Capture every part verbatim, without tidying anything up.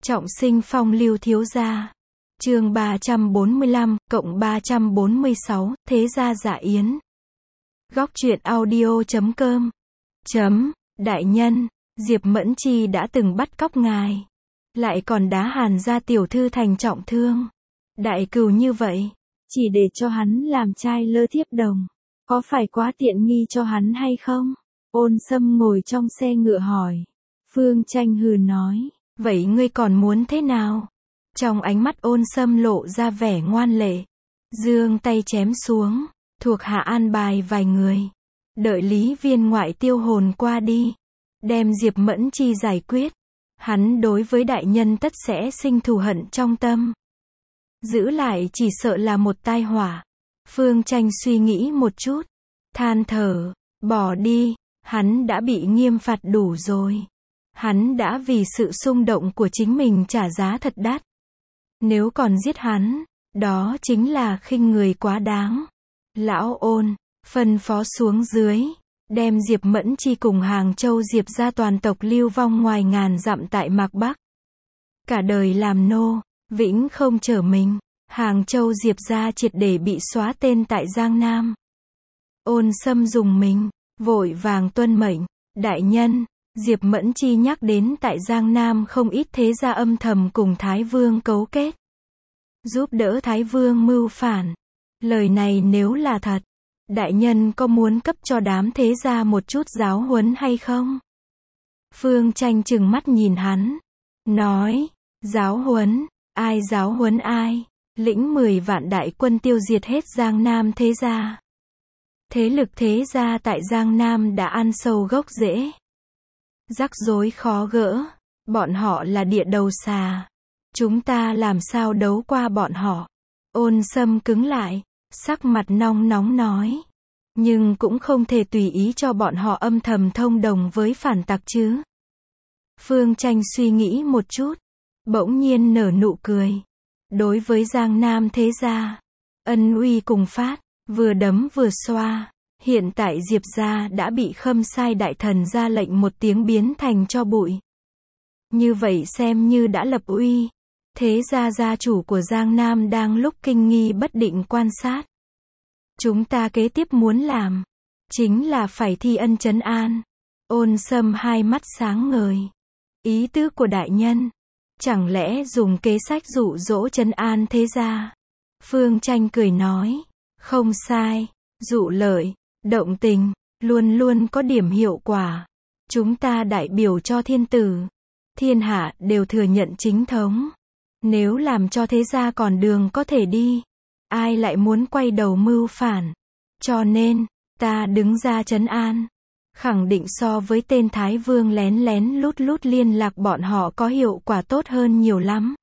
Trọng sinh phong lưu thiếu gia. Chương ba trăm bốn mươi lăm, cộng ba trăm bốn mươi sáu, Thế gia dạ yến. Góc truyện audio chấm com. Chấm, đại nhân, Diệp Mẫn Chi đã từng bắt cóc ngài. Lại còn đá Hàn gia tiểu thư thành trọng thương. Đại cừu như vậy, chỉ để cho hắn làm trai lơ thiếp đồng. Có phải quá tiện nghi cho hắn hay không? Ôn Sâm ngồi trong xe ngựa hỏi. Phương Tranh hừ nói. Vậy ngươi còn muốn thế nào? Trong ánh mắt Ôn Sâm lộ ra vẻ ngoan lệ. Giương tay chém xuống, thuộc hạ an bài vài người. Đợi Lý Viên ngoại tiêu hồn qua đi. Đem Diệp Mẫn Chi giải quyết. Hắn đối với đại nhân tất sẽ sinh thù hận trong tâm. Giữ lại chỉ sợ là một tai họa. Phương Tranh suy nghĩ một chút. Than thở, bỏ đi, hắn đã bị nghiêm phạt đủ rồi. Hắn đã vì sự xung động của chính mình trả giá thật đắt. Nếu còn giết hắn, đó chính là khinh người quá đáng. Lão Ôn, phân phó xuống dưới, đem Diệp Mẫn Chi cùng Hàng Châu Diệp gia toàn tộc lưu vong ngoài ngàn dặm tại Mạc Bắc. Cả đời làm nô, vĩnh không trở mình. Hàng Châu Diệp gia triệt để bị xóa tên tại Giang Nam. Ôn Sâm dùng mình, vội vàng tuân mệnh. Đại nhân, Diệp Mẫn Chi nhắc đến tại Giang Nam không ít thế gia âm thầm cùng Thái Vương cấu kết. Giúp đỡ Thái Vương mưu phản. Lời này nếu là thật, đại nhân có muốn cấp cho đám thế gia một chút giáo huấn hay không? Phương Tranh trừng mắt nhìn hắn. Nói, giáo huấn, ai giáo huấn ai? Lĩnh mười vạn đại quân tiêu diệt hết Giang Nam thế gia. Thế lực thế gia tại Giang Nam đã ăn sâu gốc rễ. Rắc rối khó gỡ. Bọn họ là địa đầu xà. Chúng ta làm sao đấu qua bọn họ? Ôn Sâm cứng lại, sắc mặt nong nóng nói. Nhưng cũng không thể tùy ý cho bọn họ âm thầm thông đồng với phản tặc chứ. Phương Tranh suy nghĩ một chút, bỗng nhiên nở nụ cười. Đối với Giang Nam thế gia, ân uy cùng phát, vừa đấm vừa xoa. Hiện tại Diệp gia đã bị Khâm Sai đại thần ra lệnh một tiếng biến thành tro bụi. Như vậy xem như đã lập uy. Thế gia gia chủ của Giang Nam đang lúc kinh nghi bất định quan sát. Chúng ta kế tiếp muốn làm, chính là phải thi ân trấn an. Ôn Sâm hai mắt sáng ngời. Ý tứ của đại nhân, chẳng lẽ dùng kế sách dụ dỗ trấn an thế gia? Phương Tranh cười nói. Không sai, dụ lợi, động tình, luôn luôn có điểm hiệu quả. Chúng ta đại biểu cho thiên tử. Thiên hạ đều thừa nhận chính thống. Nếu làm cho thế gia còn đường có thể đi, ai lại muốn quay đầu mưu phản? Cho nên, ta đứng ra trấn an. Khẳng định so với tên Thái Vương lén lén lút lút liên lạc bọn họ có hiệu quả tốt hơn nhiều lắm.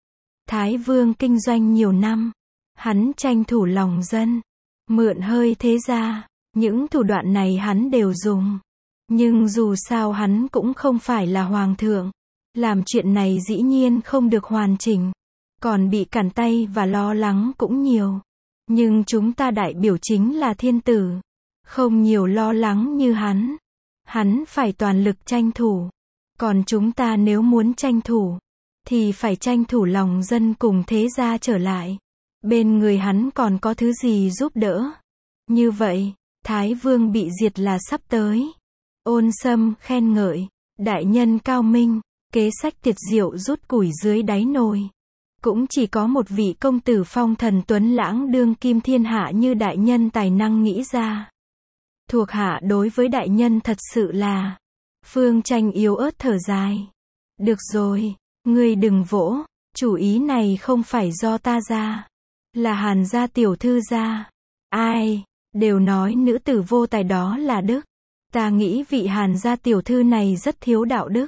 Thái Vương kinh doanh nhiều năm. Hắn tranh thủ lòng dân. Mượn hơi thế gia. Những thủ đoạn này hắn đều dùng. Nhưng dù sao hắn cũng không phải là hoàng thượng. Làm chuyện này dĩ nhiên không được hoàn chỉnh. Còn bị cản tay và lo lắng cũng nhiều. Nhưng chúng ta đại biểu chính là thiên tử. Không nhiều lo lắng như hắn. Hắn phải toàn lực tranh thủ. Còn chúng ta nếu muốn tranh thủ, thì phải tranh thủ lòng dân cùng thế gia trở lại. Bên người hắn còn có thứ gì giúp đỡ. Như vậy, Thái Vương bị diệt là sắp tới. Ôn Sâm khen ngợi. Đại nhân cao minh. Kế sách tiệt diệu rút củi dưới đáy nồi. Cũng chỉ có một vị công tử phong thần tuấn lãng đương kim thiên hạ như đại nhân tài năng nghĩ ra. Thuộc hạ đối với đại nhân thật sự là. Phương Tranh yếu ớt thở dài. Được rồi, ngươi đừng vỗ. Chủ ý này không phải do ta ra. Là Hàn gia tiểu thư ra. Ai, đều nói nữ tử vô tài đó là đức. Ta nghĩ vị Hàn gia tiểu thư này rất thiếu đạo đức.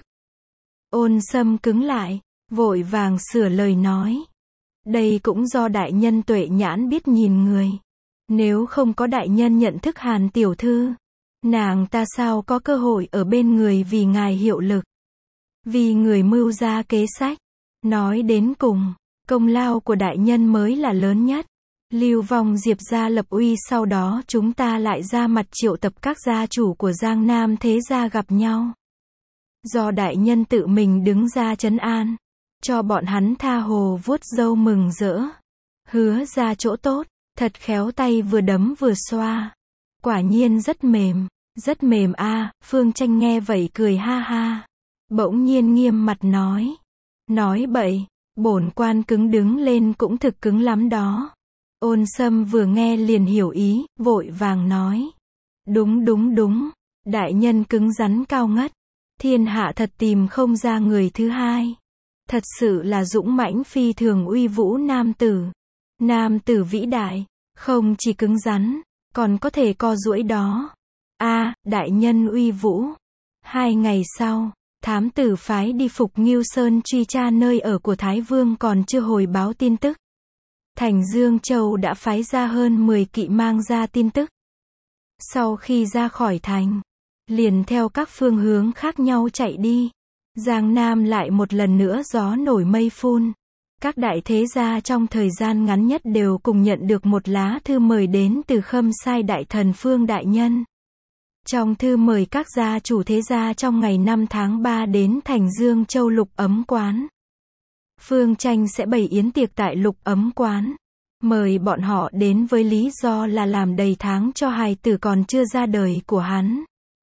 Ôn Sâm cứng lại, vội vàng sửa lời nói. Đây cũng do đại nhân tuệ nhãn biết nhìn người. Nếu không có đại nhân nhận thức Hàn tiểu thư, nàng ta sao có cơ hội ở bên người vì ngài hiệu lực. Vì người mưu ra kế sách. Nói đến cùng, công lao của đại nhân mới là lớn nhất. Lưu vong Diệp gia lập uy, sau đó chúng ta lại ra mặt triệu tập các gia chủ của Giang Nam thế gia gặp nhau. Do đại nhân tự mình đứng ra trấn an. cho bọn hắn tha hồ vuốt râu mừng rỡ. Hứa ra chỗ tốt, thật khéo tay vừa đấm vừa xoa. Quả nhiên rất mềm, rất mềm a. À. Phương Tranh nghe vậy cười ha ha. Bỗng nhiên nghiêm mặt nói. Nói bậy, bổn quan cứng đứng lên cũng thực cứng lắm đó. Ôn Sâm vừa nghe liền hiểu ý, vội vàng nói. Đúng đúng đúng, đại nhân cứng rắn cao ngất. Thiên hạ thật tìm không ra người thứ hai. Thật sự là dũng mãnh phi thường uy vũ nam tử. Nam tử vĩ đại, không chỉ cứng rắn, còn có thể co duỗi đó. A, à, đại nhân uy vũ. Hai ngày sau, thám tử phái đi Phục Ngưu Sơn truy tra nơi ở của Thái Vương còn chưa hồi báo tin tức. Thành Dương Châu đã phái ra hơn mười kỵ mang ra tin tức. Sau khi ra khỏi thành, liền theo các phương hướng khác nhau chạy đi. Giang Nam lại một lần nữa gió nổi mây phun. Các đại thế gia trong thời gian ngắn nhất đều cùng nhận được một lá thư mời đến từ Khâm Sai Đại Thần Phương Đại Nhân. Trong thư mời các gia chủ thế gia trong ngày năm tháng ba đến thành Dương Châu Lục Ấm Quán. Phương Tranh sẽ bày yến tiệc tại Lục Ấm Quán. Mời bọn họ đến với lý do là làm đầy tháng cho hài tử còn chưa ra đời của hắn.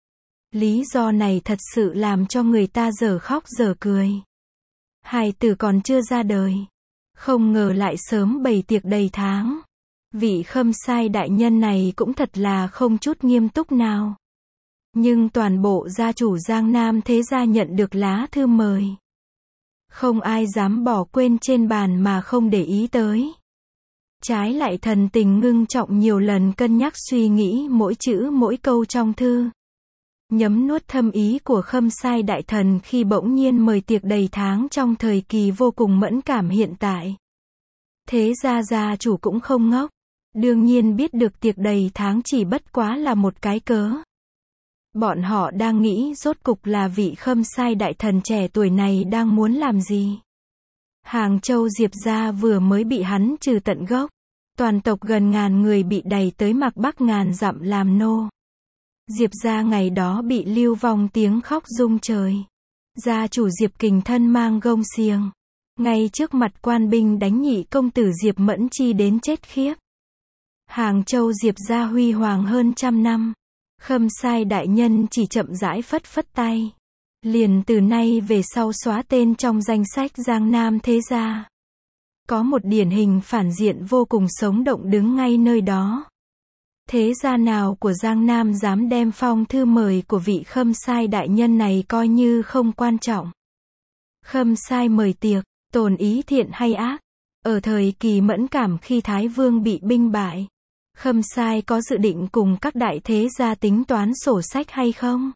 Lý do này thật sự làm cho người ta dở khóc dở cười. Hài tử còn chưa ra đời, không ngờ lại sớm bày tiệc đầy tháng. Vị Khâm Sai đại nhân này cũng thật là không chút nghiêm túc nào. Nhưng toàn bộ gia chủ Giang Nam thế gia nhận được lá thư mời. Không ai dám bỏ quên trên bàn mà không để ý tới. Trái lại thần tình ngưng trọng nhiều lần cân nhắc suy nghĩ mỗi chữ mỗi câu trong thư. Nhấm nuốt thâm ý của Khâm Sai đại thần khi bỗng nhiên mời tiệc đầy tháng trong thời kỳ vô cùng mẫn cảm hiện tại. Thế gia gia chủ cũng không ngốc. Đương nhiên biết được tiệc đầy tháng chỉ bất quá là một cái cớ. Bọn họ đang nghĩ rốt cục là vị Khâm Sai đại thần trẻ tuổi này đang muốn làm gì. Hàng Châu Diệp gia vừa mới bị hắn trừ tận gốc. Toàn tộc gần ngàn người bị đày tới Mạc Bắc ngàn dặm làm nô. Diệp gia ngày đó bị lưu vong tiếng khóc rung trời. Gia chủ Diệp Kình thân mang gông xiềng. Ngay trước mặt quan binh đánh nhị công tử Diệp Mẫn Chi đến chết khiếp. Hàng Châu Diệp gia huy hoàng hơn trăm năm. Khâm Sai đại nhân chỉ chậm rãi phất phất tay. Liền từ nay về sau xóa tên trong danh sách Giang Nam thế gia. Có một điển hình phản diện vô cùng sống động đứng ngay nơi đó. Thế gia nào của Giang Nam dám đem phong thư mời của vị Khâm Sai đại nhân này coi như không quan trọng. Khâm Sai mời tiệc, tồn ý thiện hay ác. Ở thời kỳ mẫn cảm khi Thái Vương bị binh bại, Khâm Sai có dự định cùng các đại thế gia tính toán sổ sách hay không?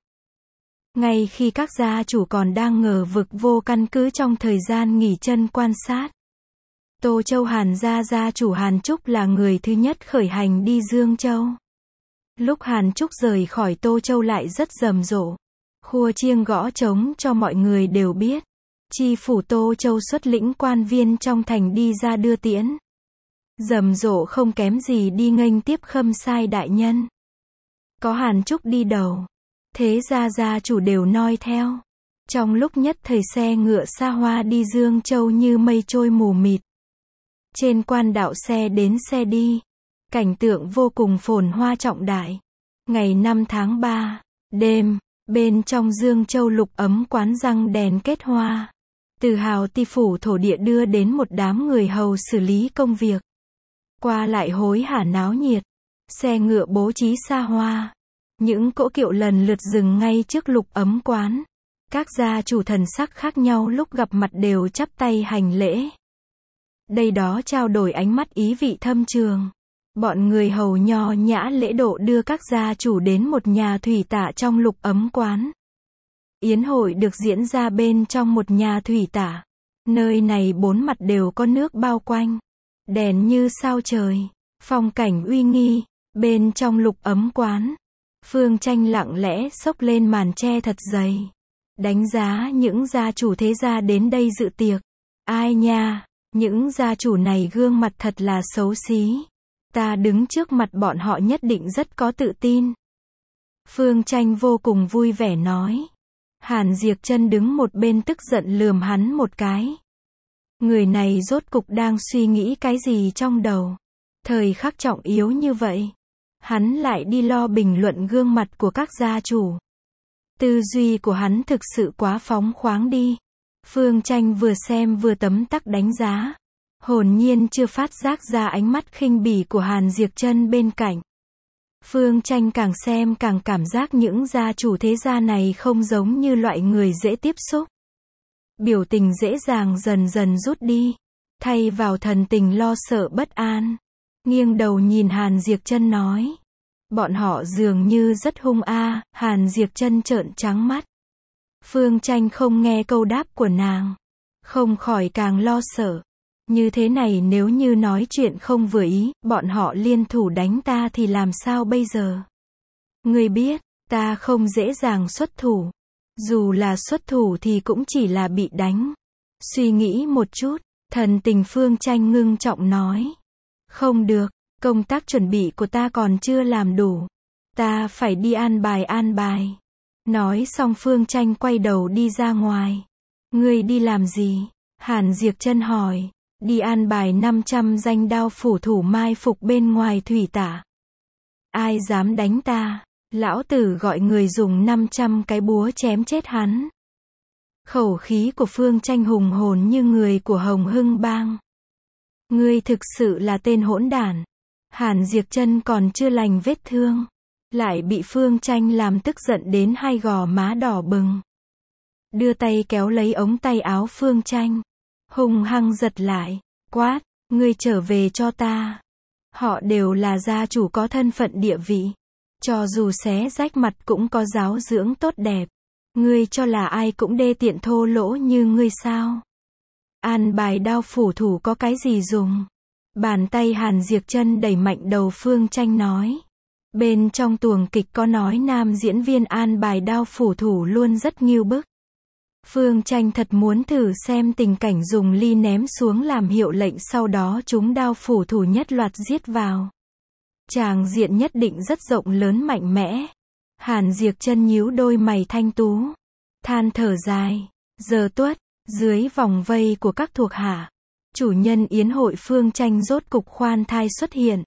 Ngay khi các gia chủ còn đang ngờ vực vô căn cứ trong thời gian nghỉ chân quan sát. Tô Châu Hàn gia gia chủ Hàn Trúc là người thứ nhất khởi hành đi Dương Châu. Lúc Hàn Trúc rời khỏi Tô Châu lại rất rầm rộ. Khua chiêng gõ trống cho mọi người đều biết. Chi phủ Tô Châu xuất lĩnh quan viên trong thành đi ra đưa tiễn. Rầm rộ không kém gì đi nghênh tiếp Khâm Sai đại nhân. Có Hàn Trúc đi đầu, thế gia gia chủ đều noi theo. Trong lúc nhất thời xe ngựa xa hoa đi Dương Châu như mây trôi mù mịt. Trên quan đạo xe đến xe đi. Cảnh tượng vô cùng phồn hoa trọng đại. Ngày năm tháng ba, đêm, bên trong Dương Châu Lục Ấm Quán răng đèn kết hoa. Từ hào ti phủ thổ địa đưa đến một đám người hầu xử lý công việc. Qua lại hối hả náo nhiệt. Xe ngựa bố trí xa hoa. Những cỗ kiệu lần lượt dừng ngay trước Lục Ấm Quán. Các gia chủ thần sắc khác nhau lúc gặp mặt đều chắp tay hành lễ. Đây đó trao đổi ánh mắt ý vị thâm trường. Bọn người hầu nho nhã lễ độ đưa các gia chủ đến một nhà thủy tạ trong Lục Ấm Quán. Yến hội được diễn ra bên trong một nhà thủy tạ. Nơi này bốn mặt đều có nước bao quanh. Đèn như sao trời. Phong cảnh uy nghi. Bên trong Lục Ấm Quán, Phương Tranh lặng lẽ xốc lên màn tre thật dày. Đánh giá những gia chủ thế gia đến đây dự tiệc. Ai nha, những gia chủ này gương mặt thật là xấu xí. Ta đứng trước mặt bọn họ nhất định rất có tự tin. Phương Tranh vô cùng vui vẻ nói. Hàn Diệc Chân đứng một bên tức giận lườm hắn một cái. Người này rốt cục đang suy nghĩ cái gì trong đầu. Thời khắc trọng yếu như vậy, hắn lại đi lo bình luận gương mặt của các gia chủ. Tư duy của hắn thực sự quá phóng khoáng đi. Phương Tranh vừa xem vừa tấm tắc đánh giá. Hồn nhiên chưa phát giác ra ánh mắt khinh bỉ của Hàn Diệc Trân bên cạnh. Phương Tranh càng xem càng cảm giác những gia chủ thế gia này không giống như loại người dễ tiếp xúc. Biểu tình dễ dàng dần dần rút đi, thay vào thần tình lo sợ bất an. Nghiêng đầu nhìn Hàn Diệc Trân nói. Bọn họ dường như rất hung a. À. Hàn Diệc Trân trợn trắng mắt. Phương Tranh không nghe câu đáp của nàng, không khỏi càng lo sợ. Như thế này nếu như nói chuyện không vừa ý, bọn họ liên thủ đánh ta thì làm sao bây giờ? Ngươi biết, ta không dễ dàng xuất thủ. Dù là xuất thủ thì cũng chỉ là bị đánh. Suy nghĩ một chút, thần tình Phương Tranh ngưng trọng nói. Không được, công tác chuẩn bị của ta còn chưa làm đủ. Ta phải đi an bài an bài. Nói xong Phương Tranh quay đầu đi ra ngoài. Ngươi đi làm gì? Hàn Diệc Trân hỏi. Đi an bài năm trăm danh đao phủ thủ mai phục bên ngoài thủy tả. Ai dám đánh ta? Lão tử gọi người dùng năm trăm cái búa chém chết hắn. Khẩu khí của Phương Tranh hùng hồn như người của Hồng Hưng Bang. Ngươi thực sự là tên hỗn đản. Hàn Diệc Trân còn chưa lành vết thương, lại bị Phương Tranh làm tức giận đến hai gò má đỏ bừng. Đưa tay kéo lấy ống tay áo Phương Tranh, hung hăng giật lại, quát, ngươi trở về cho ta. Họ đều là gia chủ có thân phận địa vị, cho dù xé rách mặt cũng có giáo dưỡng tốt đẹp. Ngươi cho là ai cũng đê tiện thô lỗ như ngươi sao? An bài đao phủ thủ có cái gì dùng? Bàn tay Hàn Diệc Trân đẩy mạnh đầu Phương Tranh nói. Bên trong tuồng kịch có nói nam diễn viên an bài đao phủ thủ luôn rất nghiêu bức. Phương Tranh thật muốn thử xem tình cảnh dùng ly ném xuống làm hiệu lệnh, sau đó chúng đao phủ thủ nhất loạt giết vào. Tràng diện nhất định rất rộng lớn mạnh mẽ. Hàn Diệc Trân nhíu đôi mày thanh tú, than thở dài. Giờ tuất, dưới vòng vây của các thuộc hạ, chủ nhân yến hội Phương Tranh rốt cục khoan thai xuất hiện.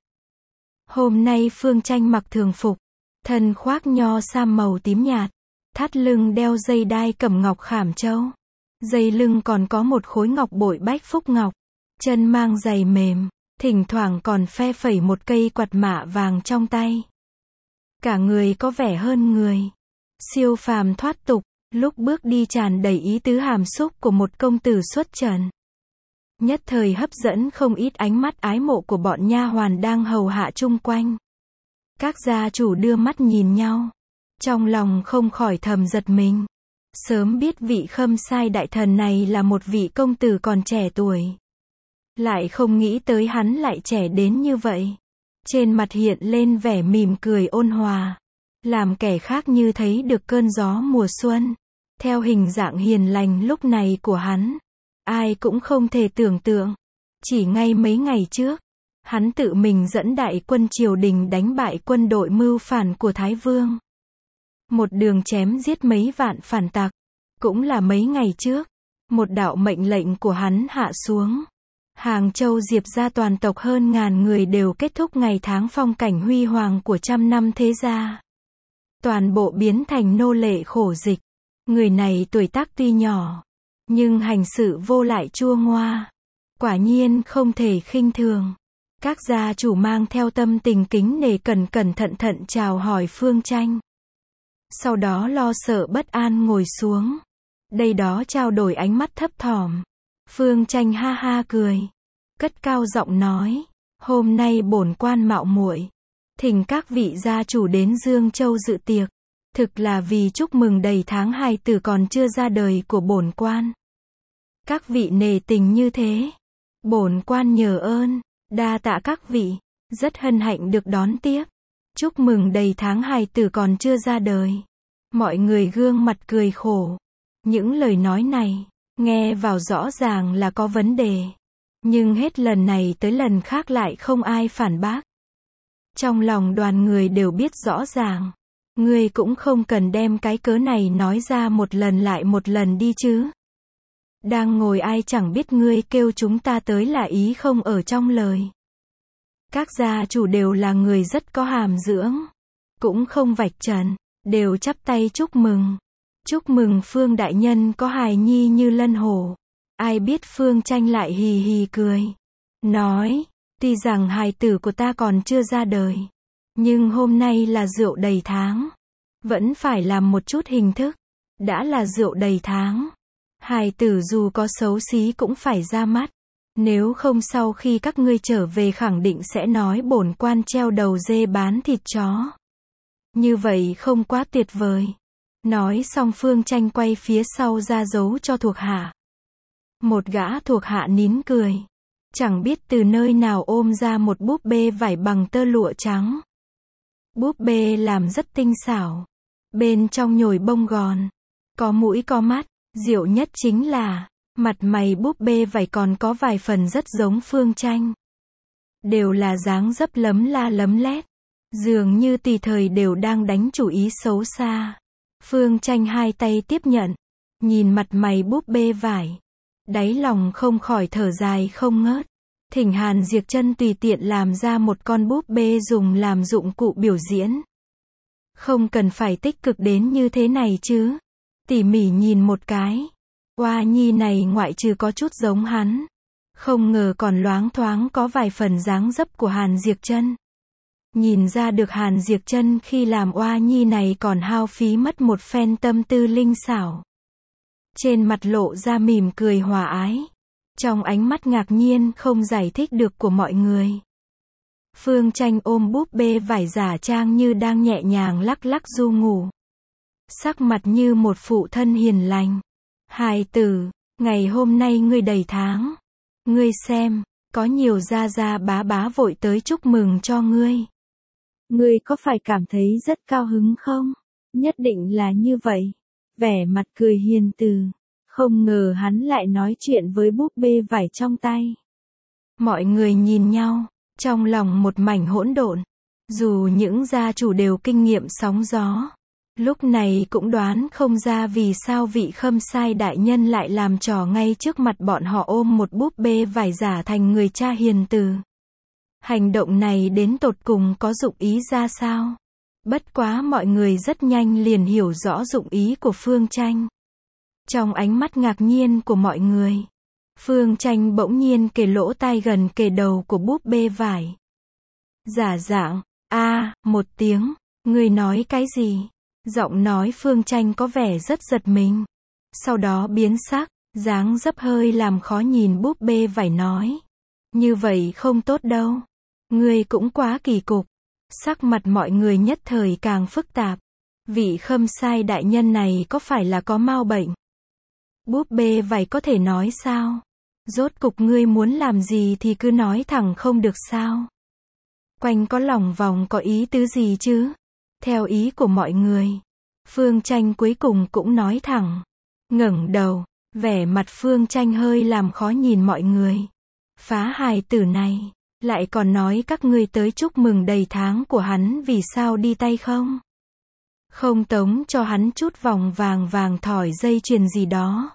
Hôm nay Phương Tranh mặc thường phục, thân khoác nho sam màu tím nhạt, thắt lưng đeo dây đai cẩm ngọc khảm châu. Dây lưng còn có một khối ngọc bội bách phúc ngọc. Chân mang giày mềm, thỉnh thoảng còn phe phẩy một cây quạt mạ vàng trong tay. Cả người có vẻ hơn người, siêu phàm thoát tục, lúc bước đi tràn đầy ý tứ hàm xúc của một công tử xuất trần. Nhất thời hấp dẫn không ít ánh mắt ái mộ của bọn nha hoàn đang hầu hạ chung quanh. Các gia chủ đưa mắt nhìn nhau, trong lòng không khỏi thầm giật mình. Sớm biết vị Khâm Sai đại thần này là một vị công tử còn trẻ tuổi, lại không nghĩ tới hắn lại trẻ đến như vậy. Trên mặt hiện lên vẻ mỉm cười ôn hòa, làm kẻ khác như thấy được cơn gió mùa xuân. Theo hình dạng hiền lành lúc này của hắn, ai cũng không thể tưởng tượng. Chỉ ngay mấy ngày trước, hắn tự mình dẫn đại quân triều đình đánh bại quân đội mưu phản của Thái Vương. Một đường chém giết mấy vạn phản tặc. Cũng là mấy ngày trước, một đạo mệnh lệnh của hắn hạ xuống. Hàng Châu Diệp gia toàn tộc hơn ngàn người đều kết thúc ngày tháng phong cảnh huy hoàng của trăm năm thế gia. Toàn bộ biến thành nô lệ khổ dịch. Người này tuổi tác tuy nhỏ, nhưng hành sự vô lại chua ngoa. Quả nhiên không thể khinh thường. Các gia chủ mang theo tâm tình kính nể cẩn cẩn thận thận chào hỏi Phương Tranh. Sau đó lo sợ bất an ngồi xuống. Đây đó trao đổi ánh mắt thấp thỏm. Phương Tranh ha ha cười, cất cao giọng nói, hôm nay bổn quan mạo muội thỉnh các vị gia chủ đến Dương Châu dự tiệc, thực là vì chúc mừng đầy tháng hài tử còn chưa ra đời của bổn quan. Các vị nể tình như thế, bổn quan nhờ ơn, đa tạ các vị, rất hân hạnh được đón tiếp. Chúc mừng đầy tháng hài tử còn chưa ra đời. Mọi người gương mặt cười khổ. Những lời nói này, nghe vào rõ ràng là có vấn đề. Nhưng hết lần này tới lần khác lại không ai phản bác. Trong lòng đoàn người đều biết rõ ràng. Ngươi cũng không cần đem cái cớ này nói ra một lần lại một lần đi chứ. Đang ngồi ai chẳng biết ngươi kêu chúng ta tới là ý không ở trong lời. Các gia chủ đều là người rất có hàm dưỡng. Cũng không vạch trần, đều chắp tay chúc mừng. Chúc mừng Phương đại nhân có hài nhi như lân hổ. Ai biết Phương Tranh lại hì hì cười. Nói, tuy rằng hài tử của ta còn chưa ra đời. Nhưng hôm nay là rượu đầy tháng. Vẫn phải làm một chút hình thức. Đã là rượu đầy tháng. Hài tử dù có xấu xí cũng phải ra mắt. Nếu không sau khi các ngươi trở về khẳng định sẽ nói bổn quan treo đầu dê bán thịt chó. Như vậy không quá tuyệt vời. Nói xong Phương Tranh quay phía sau ra dấu cho thuộc hạ. Một gã thuộc hạ nín cười. Chẳng biết từ nơi nào ôm ra một búp bê vải bằng tơ lụa trắng. Búp bê làm rất tinh xảo. Bên trong nhồi bông gòn. Có mũi có mắt. Diệu nhất chính là, mặt mày búp bê vải còn có vài phần rất giống Phương Tranh. Đều là dáng dấp lấm la lấm lét. Dường như tùy thời đều đang đánh chủ ý xấu xa. Phương Tranh hai tay tiếp nhận. Nhìn mặt mày búp bê vải. Đáy lòng không khỏi thở dài không ngớt. Thỉnh Hàn Diệp Chân tùy tiện làm ra một con búp bê dùng làm dụng cụ biểu diễn. Không cần phải tích cực đến như thế này chứ. Tỉ mỉ nhìn một cái. Oa nhi này ngoại trừ có chút giống hắn. Không ngờ còn loáng thoáng có vài phần dáng dấp của Hàn Diệp Chân. Nhìn ra được Hàn Diệp Chân khi làm oa nhi này còn hao phí mất một phen tâm tư linh xảo. Trên mặt lộ ra mỉm cười hòa ái. Trong ánh mắt ngạc nhiên không giải thích được của mọi người. Phương Tranh ôm búp bê vải giả trang như đang nhẹ nhàng lắc lắc du ngủ. Sắc mặt như một phụ thân hiền lành. Hài tử, ngày hôm nay ngươi đầy tháng. Ngươi xem, có nhiều gia gia bá bá vội tới chúc mừng cho ngươi. Ngươi có phải cảm thấy rất cao hứng không? Nhất định là như vậy. Vẻ mặt cười hiền từ. Không ngờ hắn lại nói chuyện với búp bê vải trong tay. Mọi người nhìn nhau, trong lòng một mảnh hỗn độn. Dù những gia chủ đều kinh nghiệm sóng gió. Lúc này cũng đoán không ra vì sao vị Khâm Sai đại nhân lại làm trò ngay trước mặt bọn họ ôm một búp bê vải giả thành người cha hiền từ. Hành động này đến tột cùng có dụng ý ra sao? Bất quá mọi người rất nhanh liền hiểu rõ dụng ý của Phương Tranh. Trong ánh mắt ngạc nhiên của mọi người, Phương Tranh bỗng nhiên kề lỗ tai gần kề đầu của búp bê vải. Giả dạng, a một tiếng, người nói cái gì? Giọng nói Phương Tranh có vẻ rất giật mình. Sau đó biến sắc, dáng dấp hơi làm khó nhìn búp bê vải nói. Như vậy không tốt đâu. Ngươi cũng quá kỳ cục. Sắc mặt mọi người nhất thời càng phức tạp. Vị Khâm Sai đại nhân này có phải là có mau bệnh? Búp bê vải có thể nói sao? Rốt cục ngươi muốn làm gì thì cứ nói thẳng không được sao? Quanh có lòng vòng có ý tứ gì chứ? Theo ý của mọi người, Phương Tranh cuối cùng cũng nói thẳng. Ngẩng đầu, vẻ mặt Phương Tranh hơi làm khó nhìn mọi người. Phá hài tử này, lại còn nói các ngươi tới chúc mừng đầy tháng của hắn vì sao đi tay không? Không tống cho hắn chút vòng vàng vàng thỏi dây chuyền gì đó.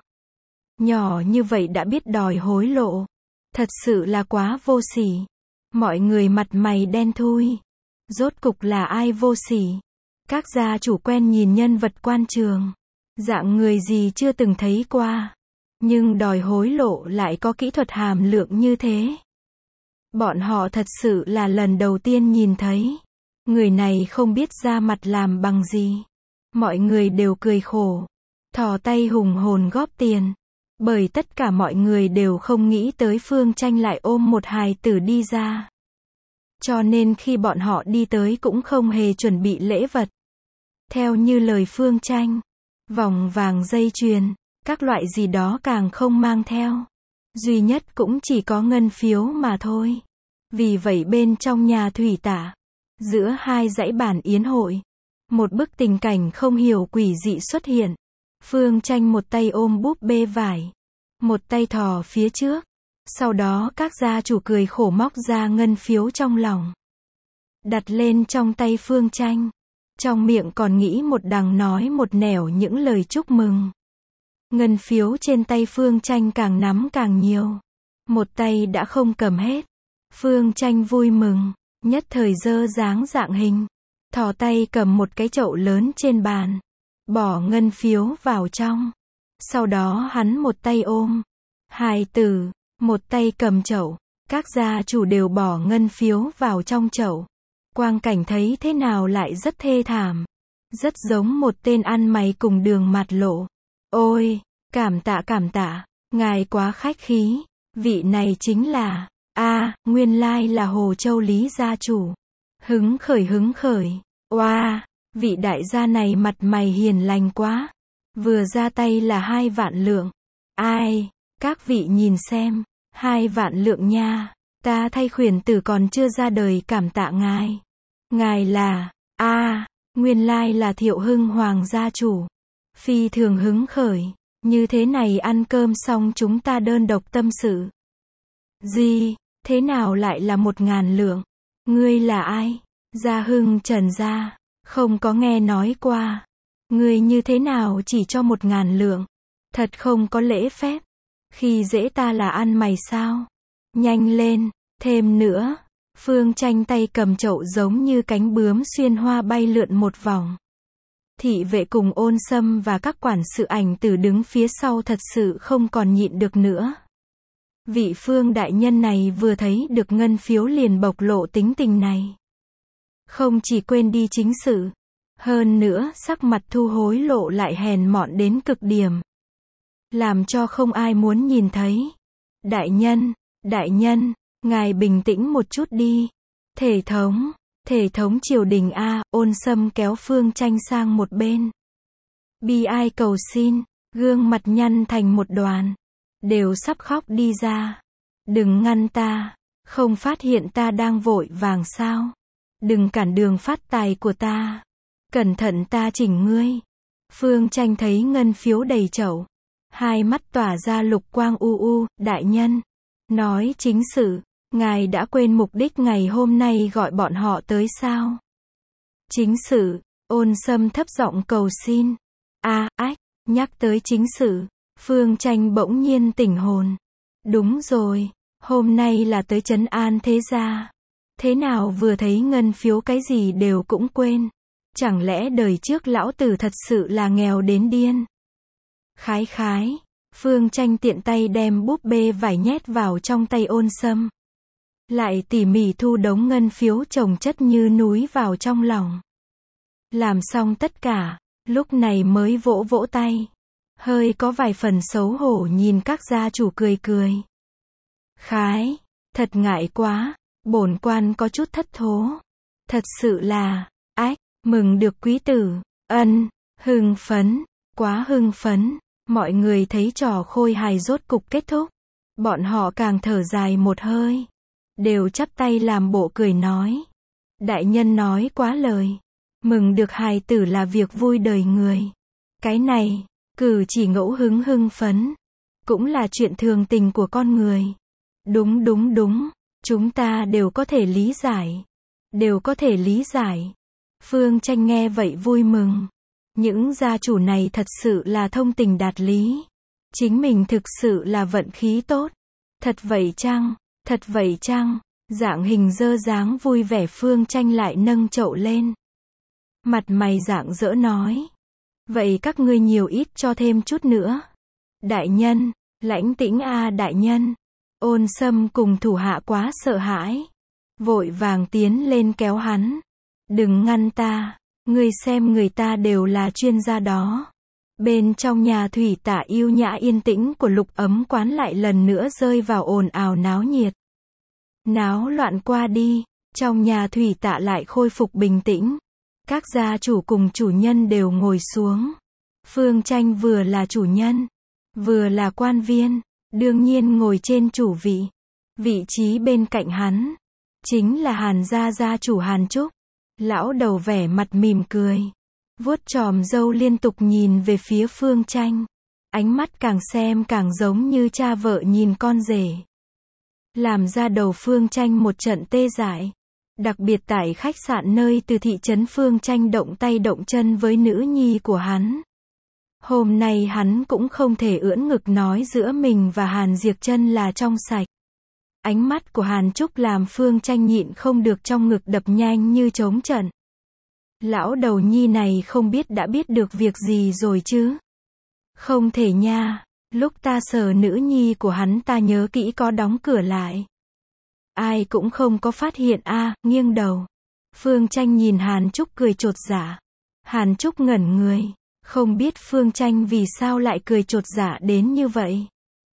Nhỏ như vậy đã biết đòi hối lộ. Thật sự là quá vô sỉ. Mọi người mặt mày đen thui. Rốt cục là ai vô sỉ? Các gia chủ quen nhìn nhân vật quan trường. Dạng người gì chưa từng thấy qua. Nhưng đòi hối lộ lại có kỹ thuật hàm lượng như thế. Bọn họ thật sự là lần đầu tiên nhìn thấy. Người này không biết ra mặt làm bằng gì. Mọi người đều cười khổ. Thò tay hùng hồn góp tiền. Bởi tất cả mọi người đều không nghĩ tới Phương Tranh lại ôm một hài tử đi ra. Cho nên khi bọn họ đi tới cũng không hề chuẩn bị lễ vật. Theo như lời Phương Tranh, vòng vàng dây chuyền, các loại gì đó càng không mang theo. Duy nhất cũng chỉ có ngân phiếu mà thôi. Vì vậy bên trong nhà thủy tả, giữa hai dãy bàn yến hội, một bức tình cảnh không hiểu quỷ dị xuất hiện. Phương Tranh một tay ôm búp bê vải, một tay thò phía trước. Sau đó các gia chủ cười khổ móc ra ngân phiếu trong lòng, đặt lên trong tay Phương Tranh. Trong miệng còn nghĩ một đằng nói một nẻo những lời chúc mừng. Ngân phiếu trên tay Phương Tranh càng nắm càng nhiều. Một tay đã không cầm hết. Phương Tranh vui mừng, nhất thời dơ dáng dạng hình. Thò tay cầm một cái chậu lớn trên bàn. Bỏ ngân phiếu vào trong. Sau đó hắn một tay ôm hài tử, một tay cầm chậu. Các gia chủ đều bỏ ngân phiếu vào trong chậu. Quang cảnh thấy thế nào lại rất thê thảm. Rất giống một tên ăn mày cùng đường mạt lộ. Ôi, cảm tạ cảm tạ, ngài quá khách khí. Vị này chính là, a à, nguyên lai là Hồ Châu Lý gia chủ. Hứng khởi hứng khởi, oa, wow, vị đại gia này mặt mày hiền lành quá. Vừa ra tay là hai vạn lượng. Ai, các vị nhìn xem, hai vạn lượng nha. Ta thay khuyển tử còn chưa ra đời cảm tạ ngài. Ngài là, a à, nguyên lai là Thiệu Hưng Hoàng gia chủ. Phi thường hứng khởi, như thế này ăn cơm xong chúng ta đơn độc tâm sự. Gì, thế nào lại là một ngàn lượng? Ngươi là ai? Gia Hưng Trần gia, không có nghe nói qua. Ngươi như thế nào chỉ cho một ngàn lượng? Thật không có lễ phép. Khi dễ ta là ăn mày sao? Nhanh lên, thêm nữa. Phương Tranh tay cầm chậu giống như cánh bướm xuyên hoa bay lượn một vòng. Thị vệ cùng Ôn Sâm và các quản sự ảnh tử đứng phía sau thật sự không còn nhịn được nữa. Vị Phương đại nhân này vừa thấy được ngân phiếu liền bộc lộ tính tình này. Không chỉ quên đi chính sự, hơn nữa sắc mặt thu hối lộ lại hèn mọn đến cực điểm. Làm cho không ai muốn nhìn thấy. Đại nhân, đại nhân, ngài bình tĩnh một chút đi. Thể thống, thể thống triều đình a, Ôn Sâm kéo Phương Tranh sang một bên. Bi ai cầu xin, gương mặt nhăn thành một đoàn. Đều sắp khóc đi ra. Đừng ngăn ta, không phát hiện ta đang vội vàng sao? Đừng cản đường phát tài của ta. Cẩn thận ta chỉnh ngươi. Phương Tranh thấy ngân phiếu đầy chậu. Hai mắt tỏa ra lục quang u u, đại nhân. Nói chính sự, ngài đã quên mục đích ngày hôm nay gọi bọn họ tới sao? Chính sự, Ôn Sâm thấp giọng cầu xin. A, à, ách, nhắc tới chính sự. Phương Tranh bỗng nhiên tỉnh hồn. Đúng rồi, hôm nay là tới trấn an thế gia. Thế nào vừa thấy ngân phiếu cái gì đều cũng quên. Chẳng lẽ đời trước lão tử thật sự là nghèo đến điên? Khái khái, Phương Tranh tiện tay đem búp bê vải nhét vào trong tay Ôn Sâm. Lại tỉ mỉ thu đống ngân phiếu chồng chất như núi vào trong lòng. Làm xong tất cả, lúc này mới vỗ vỗ tay. Hơi có vài phần xấu hổ nhìn các gia chủ cười cười. Khái, thật ngại quá, bổn quan có chút thất thố. Thật sự là, ách, mừng được quý tử, ân, hưng phấn, quá hưng phấn. Mọi người thấy trò khôi hài rốt cục kết thúc. Bọn họ càng thở dài một hơi. Đều chắp tay làm bộ cười nói. Đại nhân nói quá lời. Mừng được hài tử là việc vui đời người. Cái này, cử chỉ ngẫu hứng hưng phấn. Cũng là chuyện thường tình của con người. Đúng đúng đúng. Chúng ta đều có thể lý giải. Đều có thể lý giải. Phương Tranh nghe vậy vui mừng. Những gia chủ này thật sự là thông tình đạt lý. Chính mình thực sự là vận khí tốt. Thật vậy chăng? Thật vậy chăng? Dạng hình dơ dáng vui vẻ Phương Tranh lại nâng chậu lên. Mặt mày rạng rỡ nói. Vậy các ngươi nhiều ít cho thêm chút nữa. Đại nhân, lãnh tĩnh a đại nhân. Ôn Sâm cùng thủ hạ quá sợ hãi. Vội vàng tiến lên kéo hắn. Đừng ngăn ta. Ngươi xem người ta đều là chuyên gia đó. Bên trong nhà thủy tạ yêu nhã yên tĩnh của Lục Ấm quán lại lần nữa rơi vào ồn ào náo nhiệt. Náo loạn qua đi, trong nhà thủy tạ lại khôi phục bình tĩnh. Các gia chủ cùng chủ nhân đều ngồi xuống. Phương Tranh vừa là chủ nhân, vừa là quan viên, đương nhiên ngồi trên chủ vị. Vị trí bên cạnh hắn, chính là Hàn gia gia chủ Hàn Trúc. Lão đầu vẻ mặt mỉm cười, vuốt chòm râu liên tục nhìn về phía Phương Tranh. Ánh mắt càng xem càng giống như cha vợ nhìn con rể. Làm ra đầu Phương Tranh một trận tê dại. Đặc biệt tại khách sạn nơi từ thị trấn Phương Tranh động tay động chân với nữ nhi của hắn. Hôm nay hắn cũng không thể ưỡn ngực nói giữa mình và Hàn Diệp Chân là trong sạch. Ánh mắt của Hàn Trúc làm Phương Tranh nhịn không được trong ngực đập nhanh như trống trận. Lão đầu nhi này không biết đã biết được việc gì rồi chứ? Không thể nha, lúc ta sờ nữ nhi của hắn ta nhớ kỹ có đóng cửa lại. Ai cũng không có phát hiện a, à, nghiêng đầu. Phương Tranh nhìn Hàn Trúc cười chột dạ. Hàn Trúc ngẩn người, không biết Phương Tranh vì sao lại cười chột dạ đến như vậy.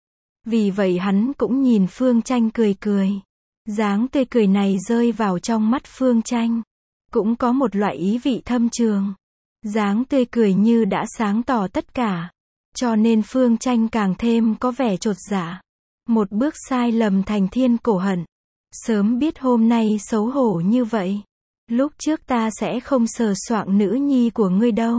Vì vậy hắn cũng nhìn Phương Tranh cười cười. Dáng tươi cười này rơi vào trong mắt Phương Tranh. Cũng có một loại ý vị thâm trường. Dáng tươi cười như đã sáng tỏ tất cả. Cho nên Phương Tranh càng thêm có vẻ chột dạ. Một bước sai lầm thành thiên cổ hận. Sớm biết hôm nay xấu hổ như vậy. Lúc trước ta sẽ không sờ soạng nữ nhi của ngươi đâu.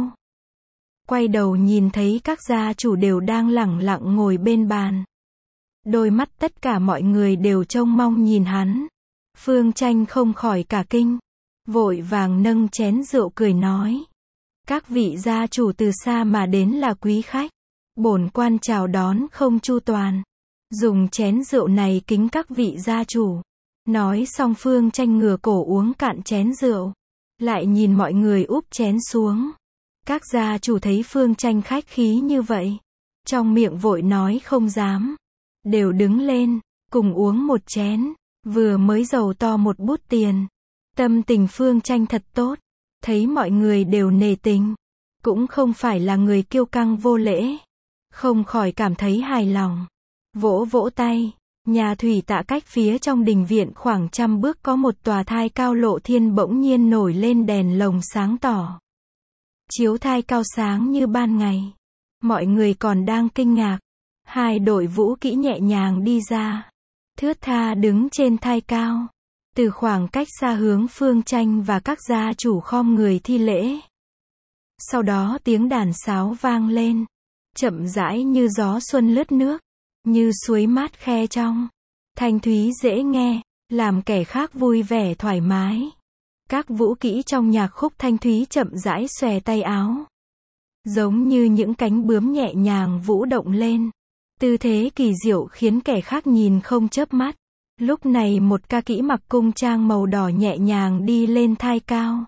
Quay đầu nhìn thấy các gia chủ đều đang lẳng lặng ngồi bên bàn. Đôi mắt tất cả mọi người đều trông mong nhìn hắn. Phương Tranh không khỏi cả kinh. Vội vàng nâng chén rượu cười nói. Các vị gia chủ từ xa mà đến là quý khách. Bổn quan chào đón không chu toàn. Dùng chén rượu này kính các vị gia chủ. Nói xong Phương Tranh ngửa cổ uống cạn chén rượu. Lại nhìn mọi người úp chén xuống. Các gia chủ thấy Phương Tranh khách khí như vậy. Trong miệng vội nói không dám. Đều đứng lên, cùng uống một chén. Vừa mới giàu to một bút tiền. Tâm tình Phương Tranh thật tốt. Thấy mọi người đều nể tình. Cũng không phải là người kiêu căng vô lễ. Không khỏi cảm thấy hài lòng. Vỗ vỗ tay. Nhà thủy tạ cách phía trong đình viện khoảng trăm bước có một tòa thai cao lộ thiên bỗng nhiên nổi lên đèn lồng sáng tỏ. Chiếu thai cao sáng như ban ngày. Mọi người còn đang kinh ngạc. Hai đội vũ kỹ nhẹ nhàng đi ra. Thướt tha đứng trên thai cao. Từ khoảng cách xa hướng Phương Tranh và các gia chủ khom người thi lễ. Sau đó tiếng đàn sáo vang lên. Chậm rãi như gió xuân lướt nước. Như suối mát khe trong. Thanh thúy dễ nghe. Làm kẻ khác vui vẻ thoải mái. Các vũ kỹ trong nhạc khúc thanh thúy chậm rãi xòe tay áo. Giống như những cánh bướm nhẹ nhàng vũ động lên. Tư thế kỳ diệu khiến kẻ khác nhìn không chớp mắt. Lúc này một ca kỹ mặc cung trang màu đỏ nhẹ nhàng đi lên thai cao.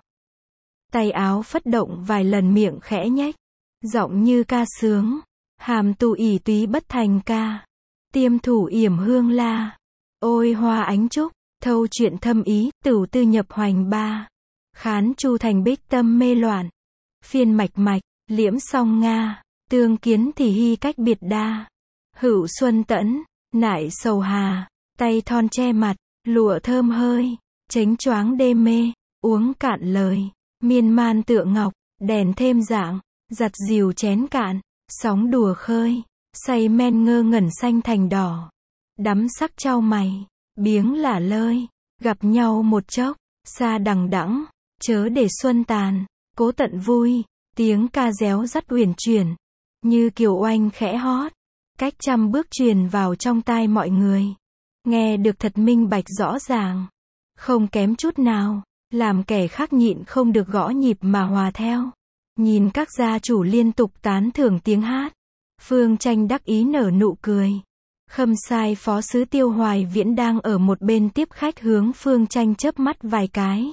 Tay áo phất động vài lần miệng khẽ nhếch. Giọng như ca sướng. Hàm tù ỷ túy bất thành ca. Tiêm thủ yểm hương la. Ôi hoa ánh trúc. Thâu chuyện thâm ý, tửu tư nhập hoành ba. Khán chu thành bích tâm mê loạn. Phiên mạch mạch, liễm song nga. Tương kiến thì hy cách biệt đa. Hữu xuân tẫn, nại sầu hà. Tay thon che mặt, lụa thơm hơi. Chánh choáng đê mê, uống cạn lời. Miên man tựa ngọc, đèn thêm dạng. Giặt dìu chén cạn, sóng đùa khơi. Say men ngơ ngẩn xanh thành đỏ. Đắm sắc trao mày. Biếng lả lơi, gặp nhau một chốc, xa đằng đẵng, chớ để xuân tàn, cố tận vui, tiếng ca réo rắt uyển chuyển, như kiều oanh khẽ hót, cách trăm bước truyền vào trong tai mọi người, nghe được thật minh bạch rõ ràng, không kém chút nào, làm kẻ khác nhịn không được gõ nhịp mà hòa theo, nhìn các gia chủ liên tục tán thưởng tiếng hát, Phương Tranh đắc ý nở nụ cười. Khâm sai phó sứ Tiêu Hoài Viễn đang ở một bên tiếp khách hướng Phương Tranh chớp mắt vài cái.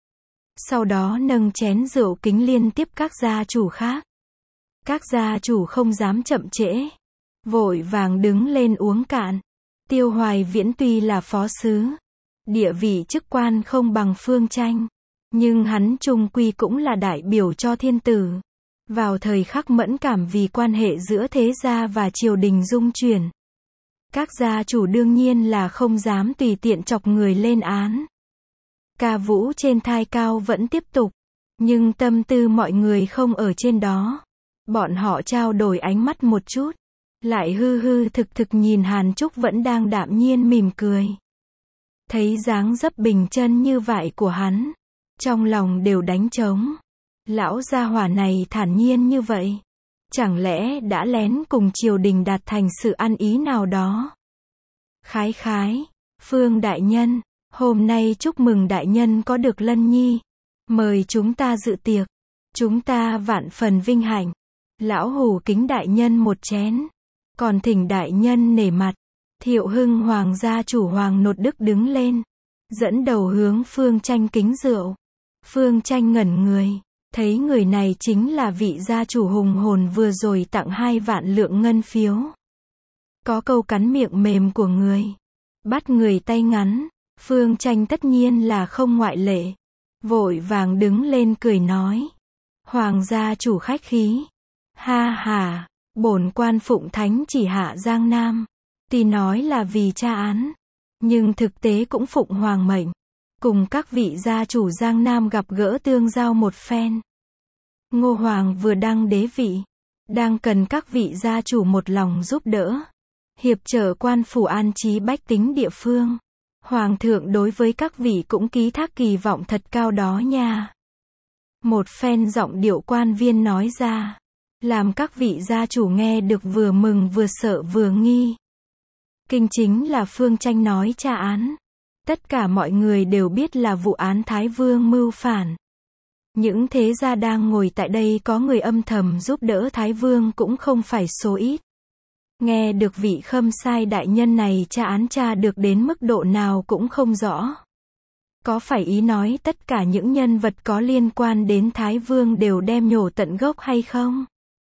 Sau đó nâng chén rượu kính liên tiếp các gia chủ khác. Các gia chủ không dám chậm trễ. Vội vàng đứng lên uống cạn. Tiêu Hoài Viễn tuy là phó sứ. Địa vị chức quan không bằng Phương Tranh. Nhưng hắn chung quy cũng là đại biểu cho thiên tử. Vào thời khắc mẫn cảm vì quan hệ giữa thế gia và triều đình dung chuyển. Các gia chủ đương nhiên là không dám tùy tiện chọc người lên án. Ca vũ trên thai cao vẫn tiếp tục. Nhưng tâm tư mọi người không ở trên đó. Bọn họ trao đổi ánh mắt một chút. Lại hư hư thực thực nhìn Hàn Trúc vẫn đang đạm nhiên mỉm cười. Thấy dáng dấp bình chân như vậy của hắn. Trong lòng đều đánh trống. Lão gia hỏa này thản nhiên như vậy. Chẳng lẽ đã lén cùng triều đình đạt thành sự ăn ý nào đó? Khái khái, Phương đại nhân, hôm nay chúc mừng đại nhân có được lân nhi. Mời chúng ta dự tiệc. Chúng ta vạn phần vinh hạnh. Lão hủ kính đại nhân một chén. Còn thỉnh đại nhân nể mặt. Thiệu Hưng Hoàng gia chủ Hoàng Nột Đức đứng lên, dẫn đầu hướng Phương Tranh kính rượu. Phương Tranh ngẩn người, thấy người này chính là vị gia chủ hùng hồn vừa rồi tặng hai vạn lượng ngân phiếu. Có câu cắn miệng mềm của người, bắt người tay ngắn, Phương Tranh tất nhiên là không ngoại lệ. Vội vàng đứng lên cười nói. Hoàng gia chủ khách khí. Ha ha, bổn quan phụng thánh chỉ hạ Giang Nam. Tuy nói là vì tra án, nhưng thực tế cũng phụng hoàng mệnh. Cùng các vị gia chủ Giang Nam gặp gỡ tương giao một phen. Ngô Hoàng vừa đăng đế vị, đang cần các vị gia chủ một lòng giúp đỡ, hiệp trợ quan phủ an trí bách tính địa phương. Hoàng thượng đối với các vị cũng ký thác kỳ vọng thật cao đó nha. Một phen giọng điệu quan viên nói ra, làm các vị gia chủ nghe được vừa mừng vừa sợ vừa nghi. Kinh chính là Phương Tranh nói tra án. Tất cả mọi người đều biết là vụ án Thái Vương mưu phản. Những thế gia đang ngồi tại đây có người âm thầm giúp đỡ Thái Vương cũng không phải số ít. Nghe được vị Khâm Sai đại nhân này tra án tra được đến mức độ nào cũng không rõ. Có phải ý nói tất cả những nhân vật có liên quan đến Thái Vương đều đem nhổ tận gốc hay không?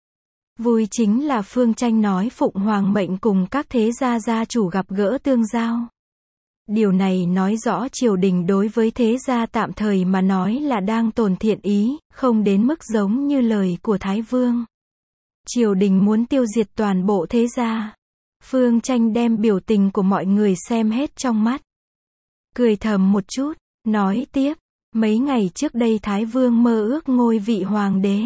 Vui chính là Phương Tranh nói phụng hoàng mệnh cùng các thế gia gia chủ gặp gỡ tương giao. Điều này nói rõ triều đình đối với thế gia tạm thời mà nói là đang tồn thiện ý, không đến mức giống như lời của Thái Vương. Triều đình muốn tiêu diệt toàn bộ thế gia. Phương Tranh đem biểu tình của mọi người xem hết trong mắt. Cười thầm một chút, nói tiếp, mấy ngày trước đây Thái Vương mơ ước ngôi vị hoàng đế.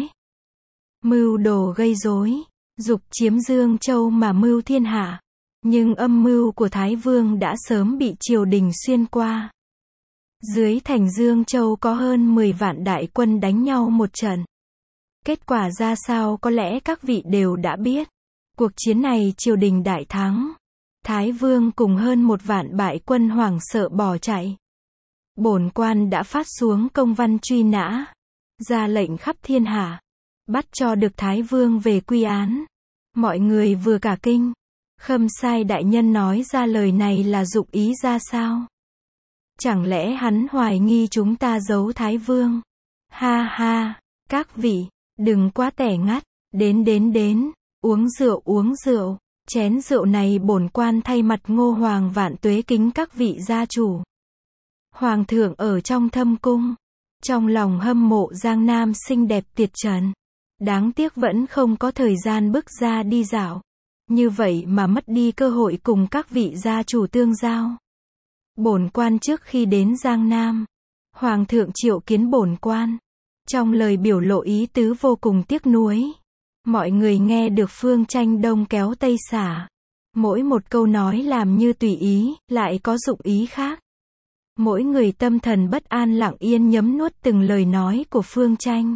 Mưu đồ gây rối, dục chiếm Dương Châu mà mưu thiên hạ. Nhưng âm mưu của Thái Vương đã sớm bị triều đình xuyên qua. Dưới thành Dương Châu có hơn mười vạn đại quân đánh nhau một trận. Kết quả ra sao có lẽ các vị đều đã biết. Cuộc chiến này triều đình đại thắng. Thái Vương cùng hơn một vạn bại quân hoảng sợ bỏ chạy. Bổn quan đã phát xuống công văn truy nã, ra lệnh khắp thiên hạ, bắt cho được Thái Vương về quy án. Mọi người vừa cả kinh. Khâm Sai đại nhân nói ra lời này là dụng ý ra sao? Chẳng lẽ hắn hoài nghi chúng ta giấu Thái Vương? Ha ha, các vị, đừng quá tẻ ngắt, đến đến đến, uống rượu uống rượu, chén rượu này bổn quan thay mặt Ngô Hoàng vạn tuế kính các vị gia chủ. Hoàng thượng ở trong thâm cung, trong lòng hâm mộ Giang Nam xinh đẹp tuyệt trần. Đáng tiếc vẫn không có thời gian bước ra đi dạo. Như vậy mà mất đi cơ hội cùng các vị gia chủ tương giao. Bổn quan trước khi đến Giang Nam, Hoàng thượng triệu kiến bổn quan. Trong lời biểu lộ ý tứ vô cùng tiếc nuối. Mọi người nghe được Phương Tranh đông kéo tây xả. Mỗi một câu nói làm như tùy ý, lại có dụng ý khác. Mỗi người tâm thần bất an lặng yên nhấm nuốt từng lời nói của Phương Tranh.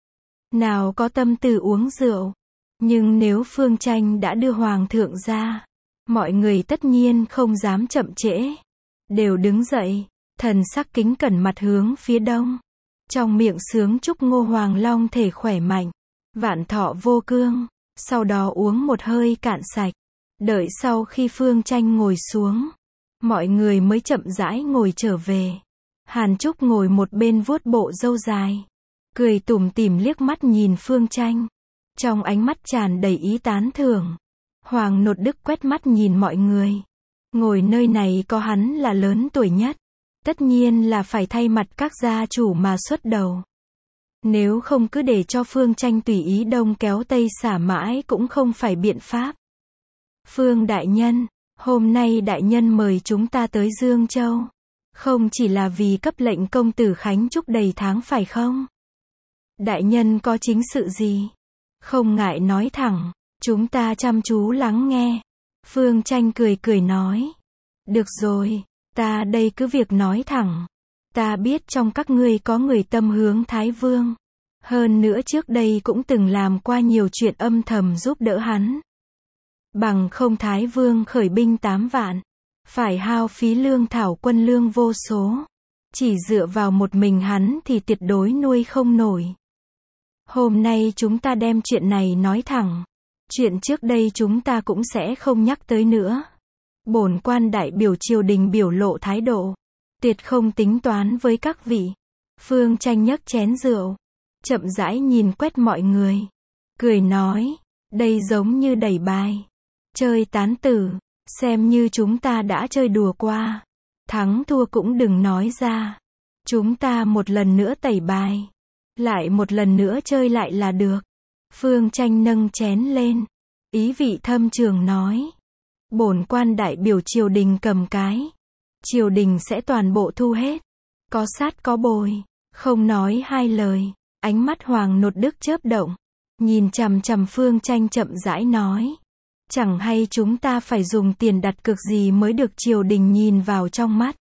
Nào có tâm tư uống rượu. Nhưng nếu Phương Tranh đã đưa Hoàng thượng ra, mọi người tất nhiên không dám chậm trễ. Đều đứng dậy, thần sắc kính cẩn mặt hướng phía đông. Trong miệng sướng chúc Ngô Hoàng Long thể khỏe mạnh, vạn thọ vô cương, sau đó uống một hơi cạn sạch. Đợi sau khi Phương Tranh ngồi xuống, mọi người mới chậm rãi ngồi trở về. Hàn Trúc ngồi một bên vuốt bộ râu dài, cười tủm tỉm liếc mắt nhìn Phương Tranh. Trong ánh mắt tràn đầy ý tán thưởng. Hoàng Nột Đức quét mắt nhìn mọi người. Ngồi nơi này có hắn là lớn tuổi nhất. Tất nhiên là phải thay mặt các gia chủ mà xuất đầu. Nếu không cứ để cho Phương Tranh tùy ý đông kéo tây xả mãi cũng không phải biện pháp. Phương đại nhân, hôm nay đại nhân mời chúng ta tới Dương Châu. Không chỉ là vì cấp lệnh công tử Khánh Trúc đầy tháng phải không? Đại nhân có chính sự gì? Không ngại nói thẳng, chúng ta chăm chú lắng nghe. Phương Tranh cười cười nói. Được rồi, ta đây cứ việc nói thẳng. Ta biết trong các ngươi có người tâm hướng Thái Vương. Hơn nữa trước đây cũng từng làm qua nhiều chuyện âm thầm giúp đỡ hắn. Bằng không Thái Vương khởi binh tám vạn. Phải hao phí lương thảo quân lương vô số. Chỉ dựa vào một mình hắn thì tuyệt đối nuôi không nổi. Hôm nay chúng ta đem chuyện này nói thẳng. Chuyện trước đây chúng ta cũng sẽ không nhắc tới nữa. Bổn quan đại biểu triều đình biểu lộ thái độ. Tuyệt không tính toán với các vị. Phương Tranh nhấc chén rượu. Chậm rãi nhìn quét mọi người. Cười nói. Đây giống như đẩy bài. Chơi tán tử. Xem như chúng ta đã chơi đùa qua. Thắng thua cũng đừng nói ra. Chúng ta một lần nữa tẩy bài. Lại một lần nữa chơi lại là được. Phương Tranh nâng chén lên. Ý vị thâm trường nói. Bổn quan đại biểu triều đình cầm cái. Triều đình sẽ toàn bộ thu hết. Có sát có bồi. Không nói hai lời. Ánh mắt Hoàng Nột Đức chớp động. Nhìn chằm chằm Phương Tranh chậm rãi nói. Chẳng hay chúng ta phải dùng tiền đặt cược gì mới được triều đình nhìn vào trong mắt.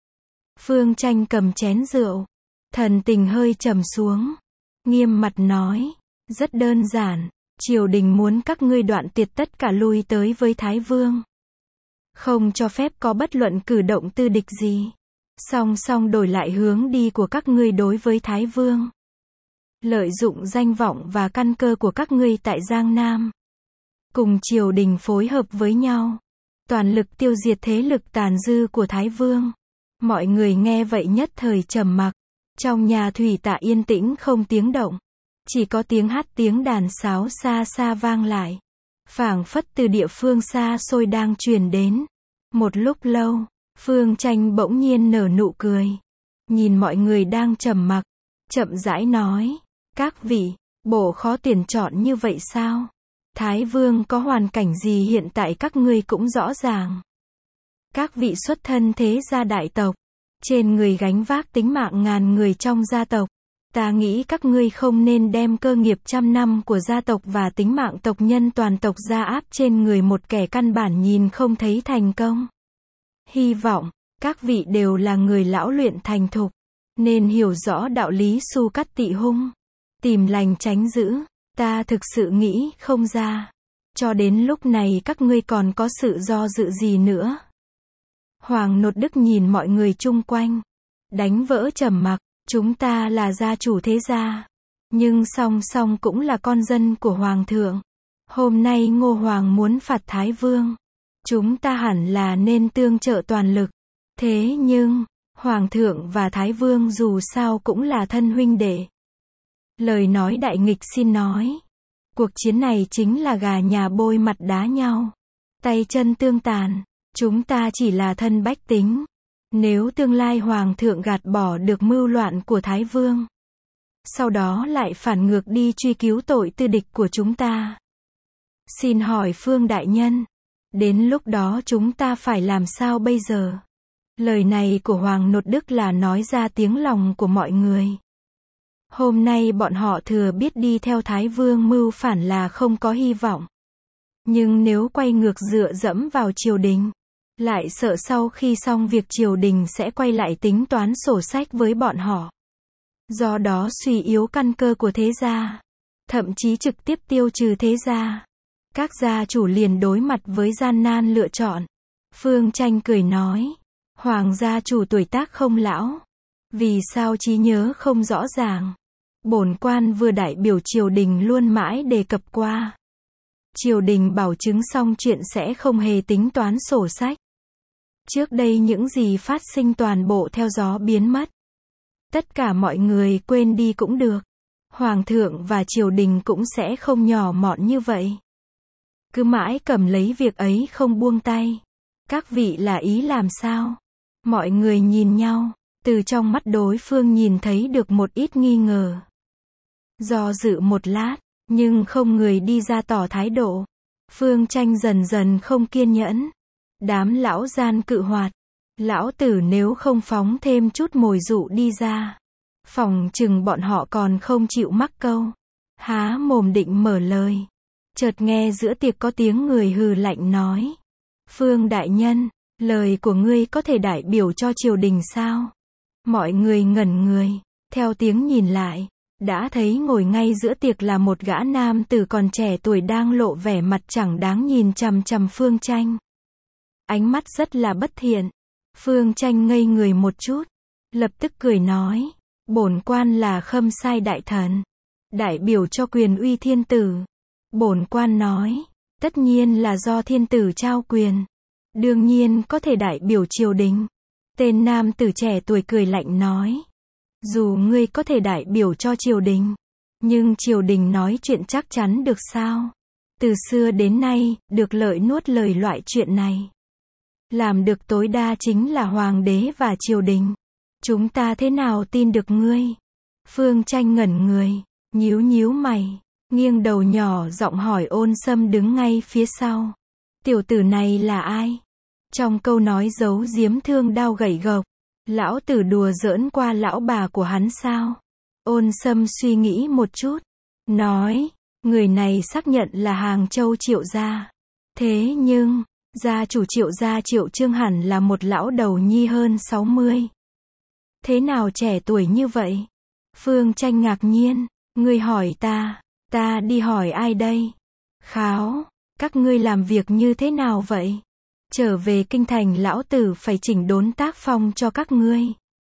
Phương Tranh cầm chén rượu. Thần tình hơi trầm xuống. Nghiêm mặt nói. Rất đơn giản. Triều đình muốn các ngươi đoạn tiệt tất cả lui tới với Thái Vương. Không cho phép có bất luận cử động tư địch gì. Song song đổi lại hướng đi của các ngươi đối với Thái Vương. Lợi dụng danh vọng và căn cơ của các ngươi tại Giang Nam. Cùng triều đình phối hợp với nhau. Toàn lực tiêu diệt thế lực tàn dư của Thái Vương. Mọi người nghe vậy nhất thời trầm mặc. Trong nhà thủy tạ yên tĩnh không tiếng động. Chỉ có tiếng hát tiếng đàn sáo xa xa vang lại. Phảng phất từ địa phương xa xôi đang truyền đến. Một lúc lâu, Phương Tranh bỗng nhiên nở nụ cười. Nhìn mọi người đang trầm mặc. Chậm rãi nói. Các vị, bộ khó tuyển chọn như vậy sao? Thái Vương có hoàn cảnh gì hiện tại các ngươi cũng rõ ràng. Các vị xuất thân thế gia đại tộc. Trên người gánh vác tính mạng ngàn người trong gia tộc. Ta nghĩ các ngươi không nên đem cơ nghiệp trăm năm của gia tộc và tính mạng tộc nhân toàn tộc ra áp trên người một kẻ căn bản nhìn không thấy thành công. Hy vọng, các vị đều là người lão luyện thành thục. Nên hiểu rõ đạo lý su cắt tị hung. Tìm lành tránh dữ. Ta thực sự nghĩ không ra. Cho đến lúc này các ngươi còn có sự do dự gì nữa. Hoàng Nột Đức nhìn mọi người chung quanh. Đánh vỡ trầm mặc. Chúng ta là gia chủ thế gia. Nhưng song song cũng là con dân của Hoàng thượng. Hôm nay Ngô Hoàng muốn phạt Thái Vương. Chúng ta hẳn là nên tương trợ toàn lực. Thế nhưng, Hoàng thượng và Thái Vương dù sao cũng là thân huynh đệ. Lời nói đại nghịch xin nói. Cuộc chiến này chính là gà nhà bôi mặt đá nhau. Tay chân tương tàn. Chúng ta chỉ là thân bách tính. Nếu tương lai Hoàng thượng gạt bỏ được mưu loạn của Thái Vương. Sau đó lại phản ngược đi truy cứu tội tư địch của chúng ta. Xin hỏi Phương đại nhân. Đến lúc đó chúng ta phải làm sao bây giờ? Lời này của Hoàng Nột Đức là nói ra tiếng lòng của mọi người. Hôm nay bọn họ thừa biết đi theo Thái Vương mưu phản là không có hy vọng. Nhưng nếu quay ngược dựa dẫm vào triều đình, lại sợ sau khi xong việc triều đình sẽ quay lại tính toán sổ sách với bọn họ. Do đó suy yếu căn cơ của thế gia. Thậm chí trực tiếp tiêu trừ thế gia. Các gia chủ liền đối mặt với gian nan lựa chọn. Phương Tranh cười nói. Hoàng gia chủ tuổi tác không lão. Vì sao trí nhớ không rõ ràng. Bổn quan vừa đại biểu triều đình luôn mãi đề cập qua. Triều đình bảo chứng xong chuyện sẽ không hề tính toán sổ sách. Trước đây những gì phát sinh toàn bộ theo gió biến mất. Tất cả mọi người quên đi cũng được. Hoàng thượng và triều đình cũng sẽ không nhỏ mọn như vậy. Cứ mãi cầm lấy việc ấy không buông tay. Các vị là ý làm sao? Mọi người nhìn nhau, từ trong mắt đối phương nhìn thấy được một ít nghi ngờ. Do dự một lát, nhưng không người đi ra tỏ thái độ. Phương Tranh dần dần không kiên nhẫn. Đám lão gian cự hoạt. Lão tử nếu không phóng thêm chút mồi dụ đi ra. Phòng chừng bọn họ còn không chịu mắc câu. Há mồm định mở lời. Chợt nghe giữa tiệc có tiếng người hừ lạnh nói. Phương đại nhân, lời của ngươi có thể đại biểu cho triều đình sao? Mọi người ngẩn người, theo tiếng nhìn lại. Đã thấy ngồi ngay giữa tiệc là một gã nam tử còn trẻ tuổi đang lộ vẻ mặt chẳng đáng nhìn chằm chằm Phương Tranh. Ánh mắt rất là bất thiện. Phương Tranh ngây người một chút. Lập tức cười nói. Bổn quan là Khâm Sai đại thần. đại biểu cho quyền uy thiên tử. Bổn quan nói, tất nhiên là do thiên tử trao quyền. Đương nhiên có thể đại biểu triều đình. Tên nam tử trẻ tuổi cười lạnh nói. Dù ngươi có thể đại biểu cho triều đình, nhưng triều đình nói chuyện chắc chắn được sao? Từ xưa đến nay, được lợi nuốt lời loại chuyện này. Làm được tối đa chính là hoàng đế và triều đình. Chúng ta thế nào tin được ngươi? Phương Tranh ngẩn người, nhíu nhíu mày, nghiêng đầu nhỏ giọng hỏi Ôn Sâm đứng ngay phía sau. Tiểu tử này là ai? Trong câu nói giấu giếm thương đao gậy gộc, lão tử đùa giỡn qua lão bà của hắn sao? Ôn Sâm suy nghĩ một chút, nói, người này xác nhận là Hàng Châu Triệu gia. Thế nhưng, gia chủ Triệu gia Triệu Trương hẳn là một lão đầu nhi hơn sáu mươi. Thế nào trẻ tuổi như vậy? Phương Tranh ngạc nhiên, ngươi hỏi ta, ta đi hỏi ai đây? Kháo, các ngươi làm việc như thế nào vậy? Trở về kinh thành lão tử phải chỉnh đốn tác phong cho các ngươi.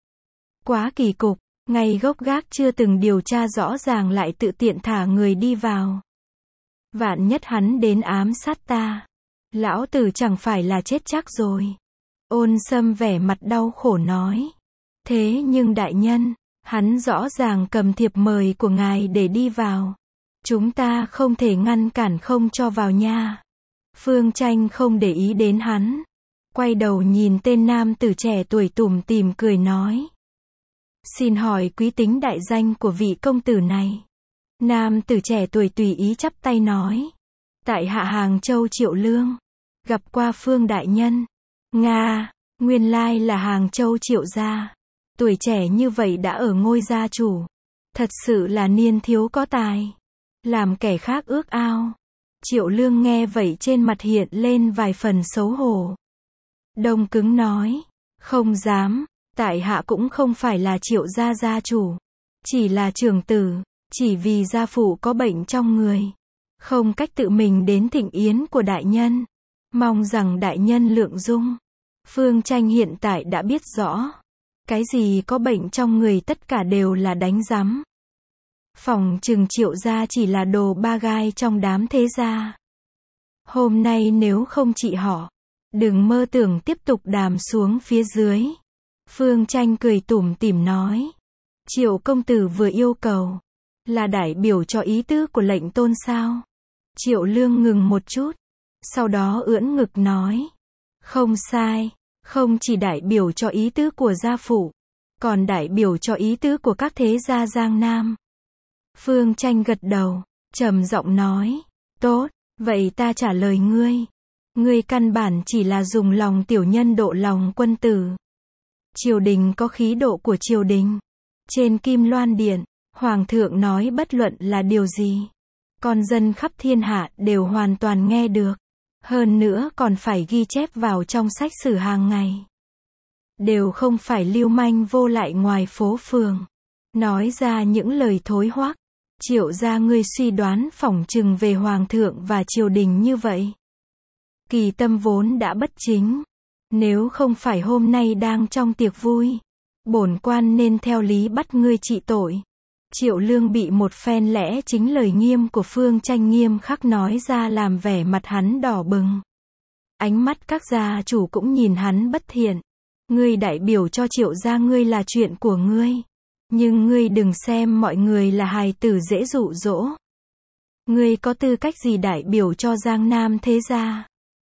Quá kỳ cục, ngay gốc gác chưa từng điều tra rõ ràng lại tự tiện thả người đi vào. Vạn nhất hắn đến ám sát ta, lão tử chẳng phải là chết chắc rồi. Ôn Sâm vẻ mặt đau khổ nói. Thế nhưng đại nhân, hắn rõ ràng cầm thiệp mời của ngài để đi vào. Chúng ta không thể ngăn cản không cho vào nha. Phương Tranh không để ý đến hắn. Quay đầu nhìn tên nam tử trẻ tuổi tủm tỉm cười nói. Xin hỏi quý tính đại danh của vị công tử này. Nam tử trẻ tuổi tùy ý chắp tay nói. Tại hạ Hàng Châu Triệu Lương. Gặp qua Phương đại nhân. Nga, nguyên lai là Hàng Châu Triệu gia. Tuổi trẻ như vậy đã ở ngôi gia chủ. Thật sự là niên thiếu có tài. Làm kẻ khác ước ao. Triệu Lương nghe vậy trên mặt hiện lên vài phần xấu hổ. Đông cứng nói. Không dám, tại hạ cũng không phải là Triệu gia gia chủ. Chỉ là trưởng tử, chỉ vì gia phụ có bệnh trong người. Không cách tự mình đến thịnh yến của đại nhân. Mong rằng đại nhân lượng dung. Phương Tranh hiện tại đã biết rõ. Cái gì có bệnh trong người tất cả đều là đánh rắm. Phỏng chừng Triệu gia chỉ là đồ ba gai trong đám thế gia. Hôm nay nếu không trị họ, đừng mơ tưởng tiếp tục đàm xuống phía dưới. Phương Tranh cười tủm tỉm nói. Triệu công tử vừa yêu cầu, là đại biểu cho ý tứ của lệnh tôn sao? Triệu Lương ngừng một chút, sau đó ưỡn ngực nói. Không sai, không chỉ đại biểu cho ý tứ của gia phụ, còn đại biểu cho ý tứ của các thế gia Giang Nam. Phương Tranh gật đầu, trầm giọng nói. Tốt, vậy ta trả lời ngươi. Ngươi căn bản chỉ là dùng lòng tiểu nhân độ lòng quân tử. Triều đình có khí độ của triều đình. Trên Kim Loan Điện, Hoàng thượng nói bất luận là điều gì, con dân khắp thiên hạ đều hoàn toàn nghe được. Hơn nữa còn phải ghi chép vào trong sách sử hàng ngày. Đều không phải lưu manh vô lại ngoài phố phường. Nói ra những lời thối hoắc. Triệu gia ngươi suy đoán phỏng chừng về Hoàng thượng và triều đình như vậy. Kỳ tâm vốn đã bất chính. Nếu không phải hôm nay đang trong tiệc vui, bổn quan nên theo lý bắt ngươi trị tội. Triệu Lương bị một phen lẽ chính lời nghiêm của Phương Tranh nghiêm khắc nói ra làm vẻ mặt hắn đỏ bừng. Ánh mắt các gia chủ cũng nhìn hắn bất thiện. Ngươi đại biểu cho Triệu gia ngươi là chuyện của ngươi. Nhưng ngươi đừng xem mọi người là hài tử dễ dụ dỗ. Ngươi có tư cách gì đại biểu cho Giang Nam thế gia?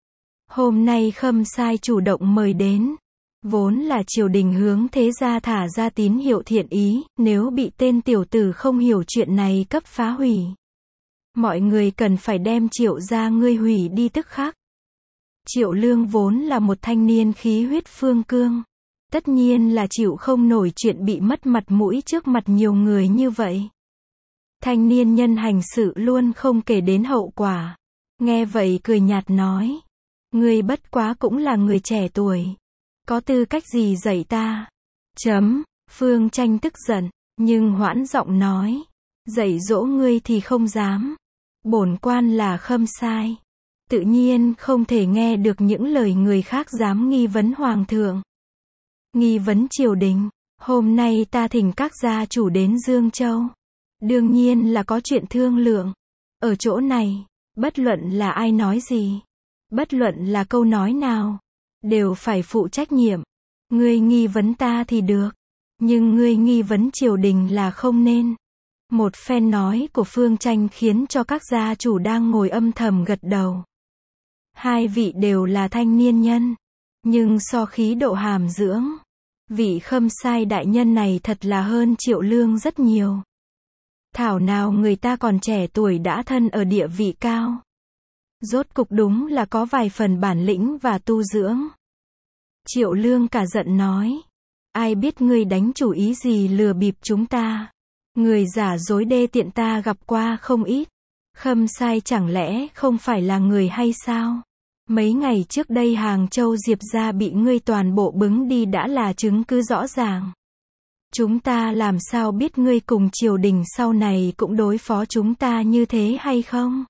Hôm nay Khâm sai chủ động mời đến. Vốn là triều đình hướng thế gia thả ra tín hiệu thiện ý, nếu bị tên tiểu tử không hiểu chuyện này cấp phá hủy. Mọi người cần phải đem Triệu gia ngươi hủy đi tức khắc. Triệu Lương vốn là một thanh niên khí huyết phương cương. Tất nhiên là chịu không nổi chuyện bị mất mặt mũi trước mặt nhiều người như vậy. Thanh niên nhân hành sự luôn không kể đến hậu quả. Nghe vậy cười nhạt nói. Ngươi bất quá cũng là người trẻ tuổi. Có tư cách gì dạy ta? Chấm, Phương Tranh tức giận, nhưng hoãn giọng nói. Dạy dỗ ngươi thì không dám. Bổn quan là Khâm sai. Tự nhiên không thể nghe được những lời người khác dám nghi vấn Hoàng thượng. Nghi vấn triều đình. Hôm nay ta thỉnh các gia chủ đến Dương Châu. Đương nhiên là có chuyện thương lượng. Ở chỗ này, bất luận là ai nói gì, bất luận là câu nói nào, đều phải phụ trách nhiệm. Ngươi nghi vấn ta thì được, nhưng ngươi nghi vấn triều đình là không nên. Một phen nói của Phương Tranh khiến cho các gia chủ đang ngồi âm thầm gật đầu. Hai vị đều là thanh niên nhân, nhưng so khí độ hàm dưỡng, vị Khâm Sai đại nhân này thật là hơn Triệu Lương rất nhiều. Thảo nào người ta còn trẻ tuổi đã thân ở địa vị cao. Rốt cục đúng là có vài phần bản lĩnh và tu dưỡng. Triệu Lương cả giận nói, ai biết ngươi đánh chủ ý gì lừa bịp chúng ta. Người giả dối đê tiện ta gặp qua không ít. Khâm Sai chẳng lẽ không phải là người hay sao? Mấy ngày trước đây Hàng Châu Diệp gia bị ngươi toàn bộ bứng đi đã là chứng cứ rõ ràng. Chúng ta làm sao biết ngươi cùng triều đình sau này cũng đối phó chúng ta như thế hay không?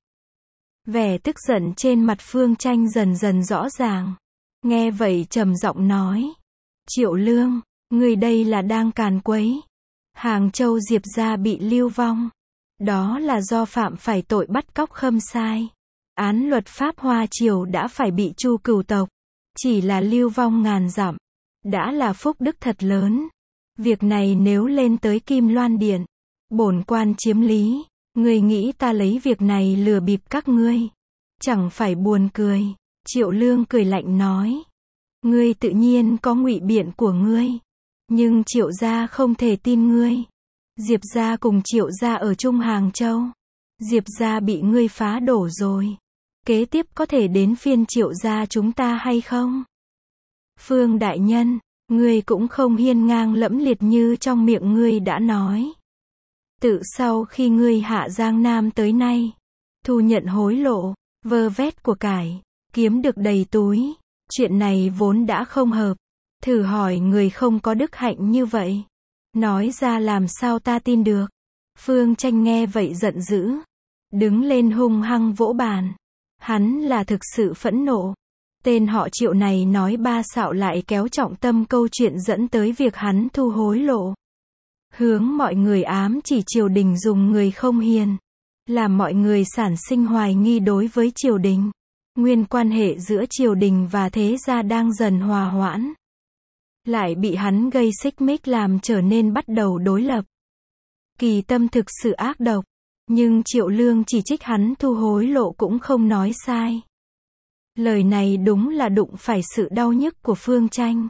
Vẻ tức giận trên mặt Phương Tranh dần dần rõ ràng. Nghe vậy trầm giọng nói, Triệu Lương, ngươi đây là đang càn quấy. Hàng Châu Diệp gia bị lưu vong, đó là do phạm phải tội bắt cóc Khâm Sai. Án luật pháp Hoa Triều đã phải bị tru cửu tộc, chỉ là lưu vong ngàn dặm, đã là phúc đức thật lớn. Việc này nếu lên tới Kim Loan Điện, bổn quan chiếm lý, ngươi nghĩ ta lấy việc này lừa bịp các ngươi, chẳng phải buồn cười. Triệu Lương cười lạnh nói, ngươi tự nhiên có ngụy biện của ngươi, nhưng Triệu gia không thể tin ngươi. Diệp gia cùng Triệu gia ở chung Hàng Châu, Diệp gia bị ngươi phá đổ rồi, kế tiếp có thể đến phiên Triệu gia chúng ta hay không? Phương đại nhân, ngươi cũng không hiên ngang lẫm liệt như trong miệng ngươi đã nói. Tự sau khi ngươi hạ Giang Nam tới nay, thu nhận hối lộ, vơ vét của cải, kiếm được đầy túi, chuyện này vốn đã không hợp. Thử hỏi người không có đức hạnh như vậy, nói ra làm sao ta tin được? Phương Tranh nghe vậy giận dữ, đứng lên hung hăng vỗ bàn. Hắn là thực sự phẫn nộ. Tên họ Triệu này nói ba xạo lại kéo trọng tâm câu chuyện dẫn tới việc hắn thu hối lộ. Hướng mọi người ám chỉ triều đình dùng người không hiền, làm mọi người sản sinh hoài nghi đối với triều đình. Nguyên quan hệ giữa triều đình và thế gia đang dần hòa hoãn, lại bị hắn gây xích mích làm trở nên bắt đầu đối lập. Kỳ tâm thực sự ác độc, nhưng Triệu Lương chỉ trích hắn thu hối lộ cũng không nói sai. Lời này đúng là đụng phải sự đau nhức của Phương Tranh.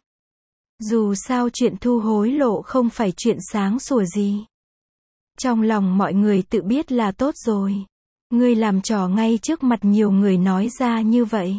Dù sao chuyện thu hối lộ không phải chuyện sáng sủa gì. Trong lòng mọi người tự biết là tốt rồi. Ngươi làm trò ngay trước mặt nhiều người nói ra như vậy.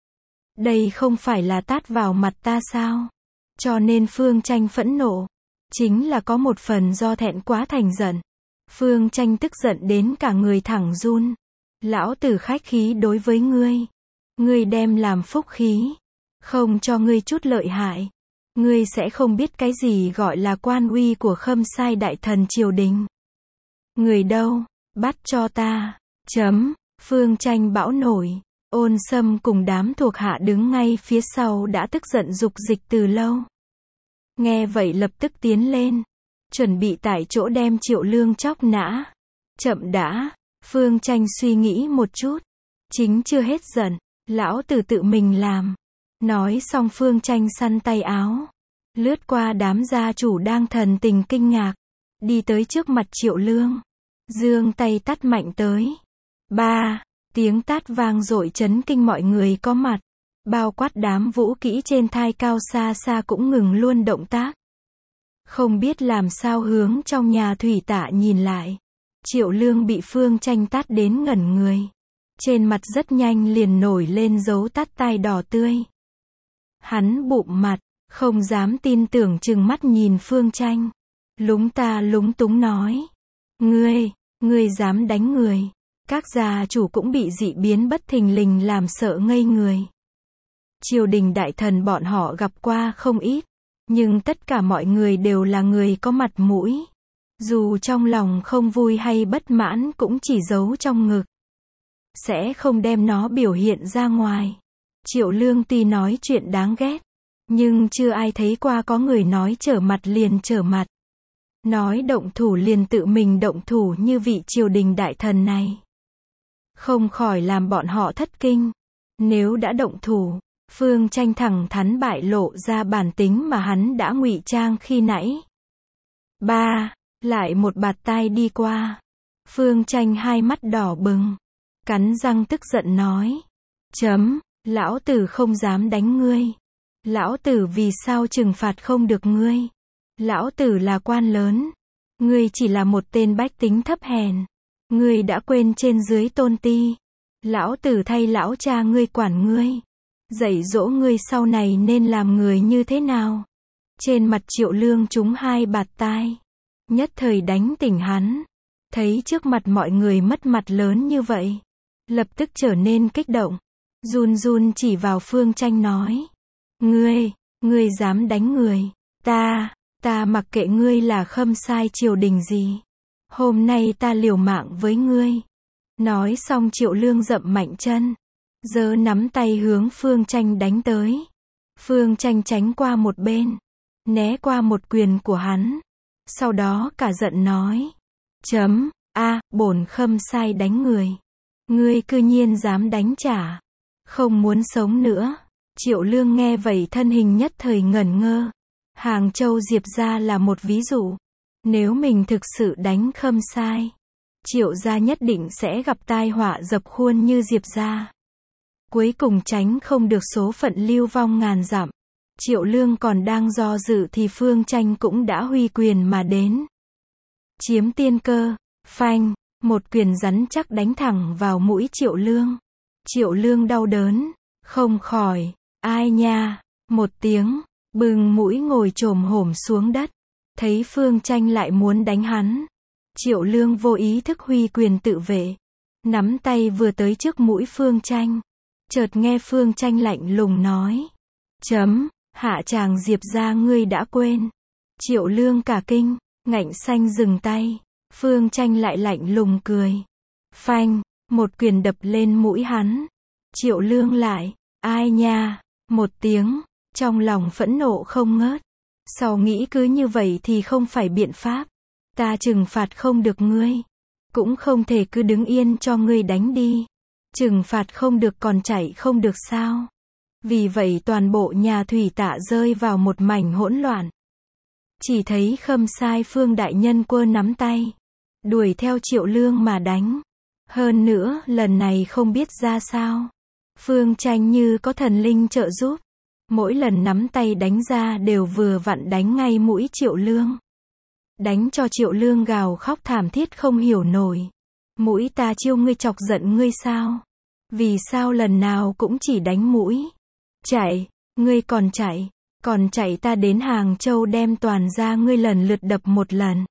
Đây không phải là tát vào mặt ta sao? Cho nên Phương Tranh phẫn nộ, chính là có một phần do thẹn quá thành giận. Phương Tranh tức giận đến cả người thẳng run. Lão tử khách khí đối với ngươi. Ngươi đem làm phúc khí, không cho ngươi chút lợi hại. Ngươi sẽ không biết cái gì gọi là quan uy của Khâm Sai đại thần triều đình. Người đâu, bắt cho ta. Chấm, Phương Tranh bão nổi. Ôn Sâm cùng đám thuộc hạ đứng ngay phía sau đã tức giận dục dịch từ lâu. Nghe vậy lập tức tiến lên, chuẩn bị tại chỗ đem Triệu Lương chóc nã. Chậm đã, Phương Tranh suy nghĩ một chút, chính chưa hết giận, lão tử tự mình làm. Nói xong Phương Tranh săn tay áo, lướt qua đám gia chủ đang thần tình kinh ngạc, đi tới trước mặt Triệu Lương, giương tay tát mạnh tới. Ba, tiếng tát vang dội chấn kinh mọi người có mặt, bao quát đám vũ kỹ trên thai cao xa xa cũng ngừng luôn động tác. Không biết làm sao hướng trong nhà thủy tạ nhìn lại, Triệu Lương bị Phương Tranh tát đến ngẩn người, trên mặt rất nhanh liền nổi lên dấu tát tai đỏ tươi. Hắn bụm mặt, không dám tin tưởng trừng mắt nhìn Phương Tranh, lúng ta lúng túng nói, ngươi, ngươi dám đánh người. Các gia chủ cũng bị dị biến bất thình lình làm sợ ngây người. Triều đình đại thần bọn họ gặp qua không ít, nhưng tất cả mọi người đều là người có mặt mũi. Dù trong lòng không vui hay bất mãn cũng chỉ giấu trong ngực, sẽ không đem nó biểu hiện ra ngoài. Triệu Lương tuy nói chuyện đáng ghét, nhưng chưa ai thấy qua có người nói trở mặt liền trở mặt. Nói động thủ liền tự mình động thủ như vị triều đình đại thần này. Không khỏi làm bọn họ thất kinh. Nếu đã động thủ, Phương Tranh thẳng thắn bại lộ ra bản tính mà hắn đã ngụy trang khi nãy. Ba, lại một bạt tai đi qua. Phương Tranh hai mắt đỏ bừng, cắn răng tức giận nói. Chấm, lão tử không dám đánh ngươi. Lão tử vì sao trừng phạt không được ngươi? Lão tử là quan lớn. Ngươi chỉ là một tên bách tính thấp hèn. Ngươi đã quên trên dưới tôn ti. Lão tử thay lão cha ngươi quản ngươi. Dạy dỗ ngươi sau này nên làm người như thế nào? Trên mặt Triệu Lương trúng hai bạt tai. Nhất thời đánh tỉnh hắn. Thấy trước mặt mọi người mất mặt lớn như vậy. Lập tức trở nên kích động. Run run chỉ vào Phương Tranh nói. Ngươi, ngươi dám đánh người. Ta, ta mặc kệ ngươi là khâm sai triều đình gì. Hôm nay ta liều mạng với ngươi. Nói xong Triệu Lương dậm mạnh chân. Giơ nắm tay hướng Phương Tranh đánh tới. Phương Tranh tránh qua một bên. Né qua một quyền của hắn. Sau đó cả giận nói. Chấm, a, bổn khâm sai đánh người. Ngươi cư nhiên dám đánh trả. Không muốn sống nữa. Triệu Lương nghe vậy thân hình nhất thời ngẩn ngơ. Hàng Châu Diệp gia là một ví dụ. Nếu mình thực sự đánh khâm sai, Triệu gia nhất định sẽ gặp tai họa dập khuôn như Diệp gia. Cuối cùng tránh không được số phận lưu vong ngàn dặm. Triệu Lương còn đang do dự thì Phương Tranh cũng đã huy quyền mà đến. Chiếm tiên cơ, phanh, một quyền rắn chắc đánh thẳng vào mũi Triệu Lương. Triệu Lương đau đớn, không khỏi, ai nha, một tiếng, bừng mũi ngồi chồm hổm xuống đất. Thấy Phương Tranh lại muốn đánh hắn. Triệu Lương vô ý thức huy quyền tự vệ. Nắm tay vừa tới trước mũi Phương Tranh. Chợt nghe Phương Tranh lạnh lùng nói. Chấm, hạ tràng Diệp gia ngươi đã quên. Triệu Lương cả kinh, ngạnh xanh dừng tay. Phương Tranh lại lạnh lùng cười. Phanh, một quyền đập lên mũi hắn. Triệu Lương lại, ai nha, một tiếng, trong lòng phẫn nộ không ngớt. Sau nghĩ cứ như vậy thì không phải biện pháp. Ta trừng phạt không được ngươi. Cũng không thể cứ đứng yên cho ngươi đánh đi. Trừng phạt không được còn chạy không được sao. Vì vậy toàn bộ nhà Thủy Tạ rơi vào một mảnh hỗn loạn. Chỉ thấy khâm sai Phương đại nhân quơ nắm tay. Đuổi theo Triệu Lương mà đánh. Hơn nữa, lần này không biết ra sao. Phương Tranh như có thần linh trợ giúp. Mỗi lần nắm tay đánh ra đều vừa vặn đánh ngay mũi Triệu Lương. Đánh cho Triệu Lương gào khóc thảm thiết không hiểu nổi. Mũi ta chiêu ngươi chọc giận ngươi sao? Vì sao lần nào cũng chỉ đánh mũi? Chạy, ngươi còn chạy, còn chạy ta đến Hàng Châu đem toàn ra ngươi lần lượt đập một lần.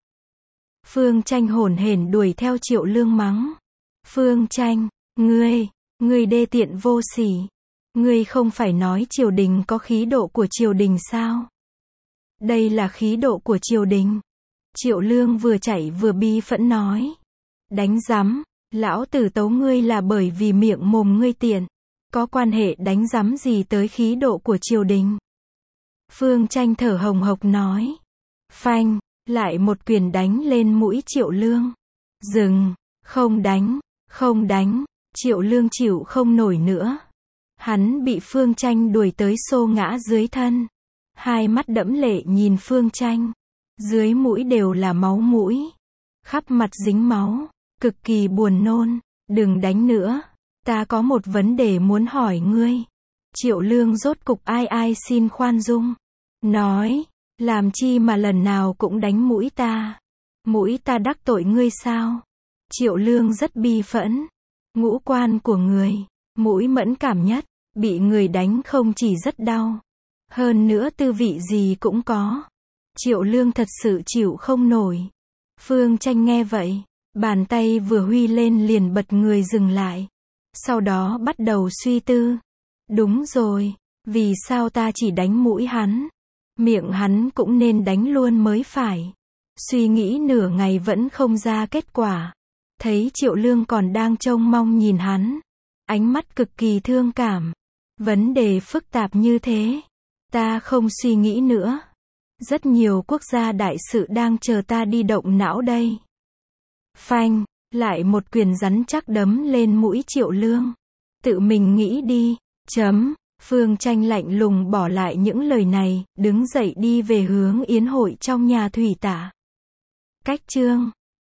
Phương Tranh hổn hển đuổi theo Triệu Lương mắng. Phương Tranh, ngươi, ngươi đê tiện vô sỉ. Ngươi không phải nói triều đình có khí độ của triều đình sao? Đây là khí độ của triều đình. Triệu Lương vừa chạy vừa bi phẫn nói. Đánh rắm, lão tử tấu ngươi là bởi vì miệng mồm ngươi tiện. Có quan hệ đánh rắm gì tới khí độ của triều đình? Phương Tranh thở hồng hộc nói. Phanh, lại một quyền đánh lên mũi Triệu Lương. Dừng, không đánh, không đánh, Triệu Lương chịu không nổi nữa. Hắn bị Phương Tranh đuổi tới xô ngã dưới thân. Hai mắt đẫm lệ nhìn Phương Tranh. Dưới mũi đều là máu mũi. Khắp mặt dính máu. Cực kỳ buồn nôn. Đừng đánh nữa. Ta có một vấn đề muốn hỏi ngươi. Triệu Lương rốt cục ai ai xin khoan dung. Nói. Làm chi mà lần nào cũng đánh mũi ta. Mũi ta đắc tội ngươi sao? Triệu Lương rất bi phẫn. Ngũ quan của người. Mũi mẫn cảm nhất. Bị người đánh không chỉ rất đau. Hơn nữa tư vị gì cũng có. Triệu Lương thật sự chịu không nổi. Phương Tranh nghe vậy. Bàn tay vừa huy lên liền bật người dừng lại. Sau đó bắt đầu suy tư. Đúng rồi. Vì sao ta chỉ đánh mũi hắn? Miệng hắn cũng nên đánh luôn mới phải. Suy nghĩ nửa ngày vẫn không ra kết quả. Thấy Triệu Lương còn đang trông mong nhìn hắn. Ánh mắt cực kỳ thương cảm. Vấn đề phức tạp như thế. Ta không suy nghĩ nữa. Rất nhiều quốc gia đại sự đang chờ ta đi động não đây. Phanh, lại một quyền rắn chắc đấm lên mũi Triệu Lương. Tự mình nghĩ đi. Chấm. Phương Tranh lạnh lùng bỏ lại những lời này, đứng dậy đi về hướng yến hội trong nhà thủy tả. Cách chương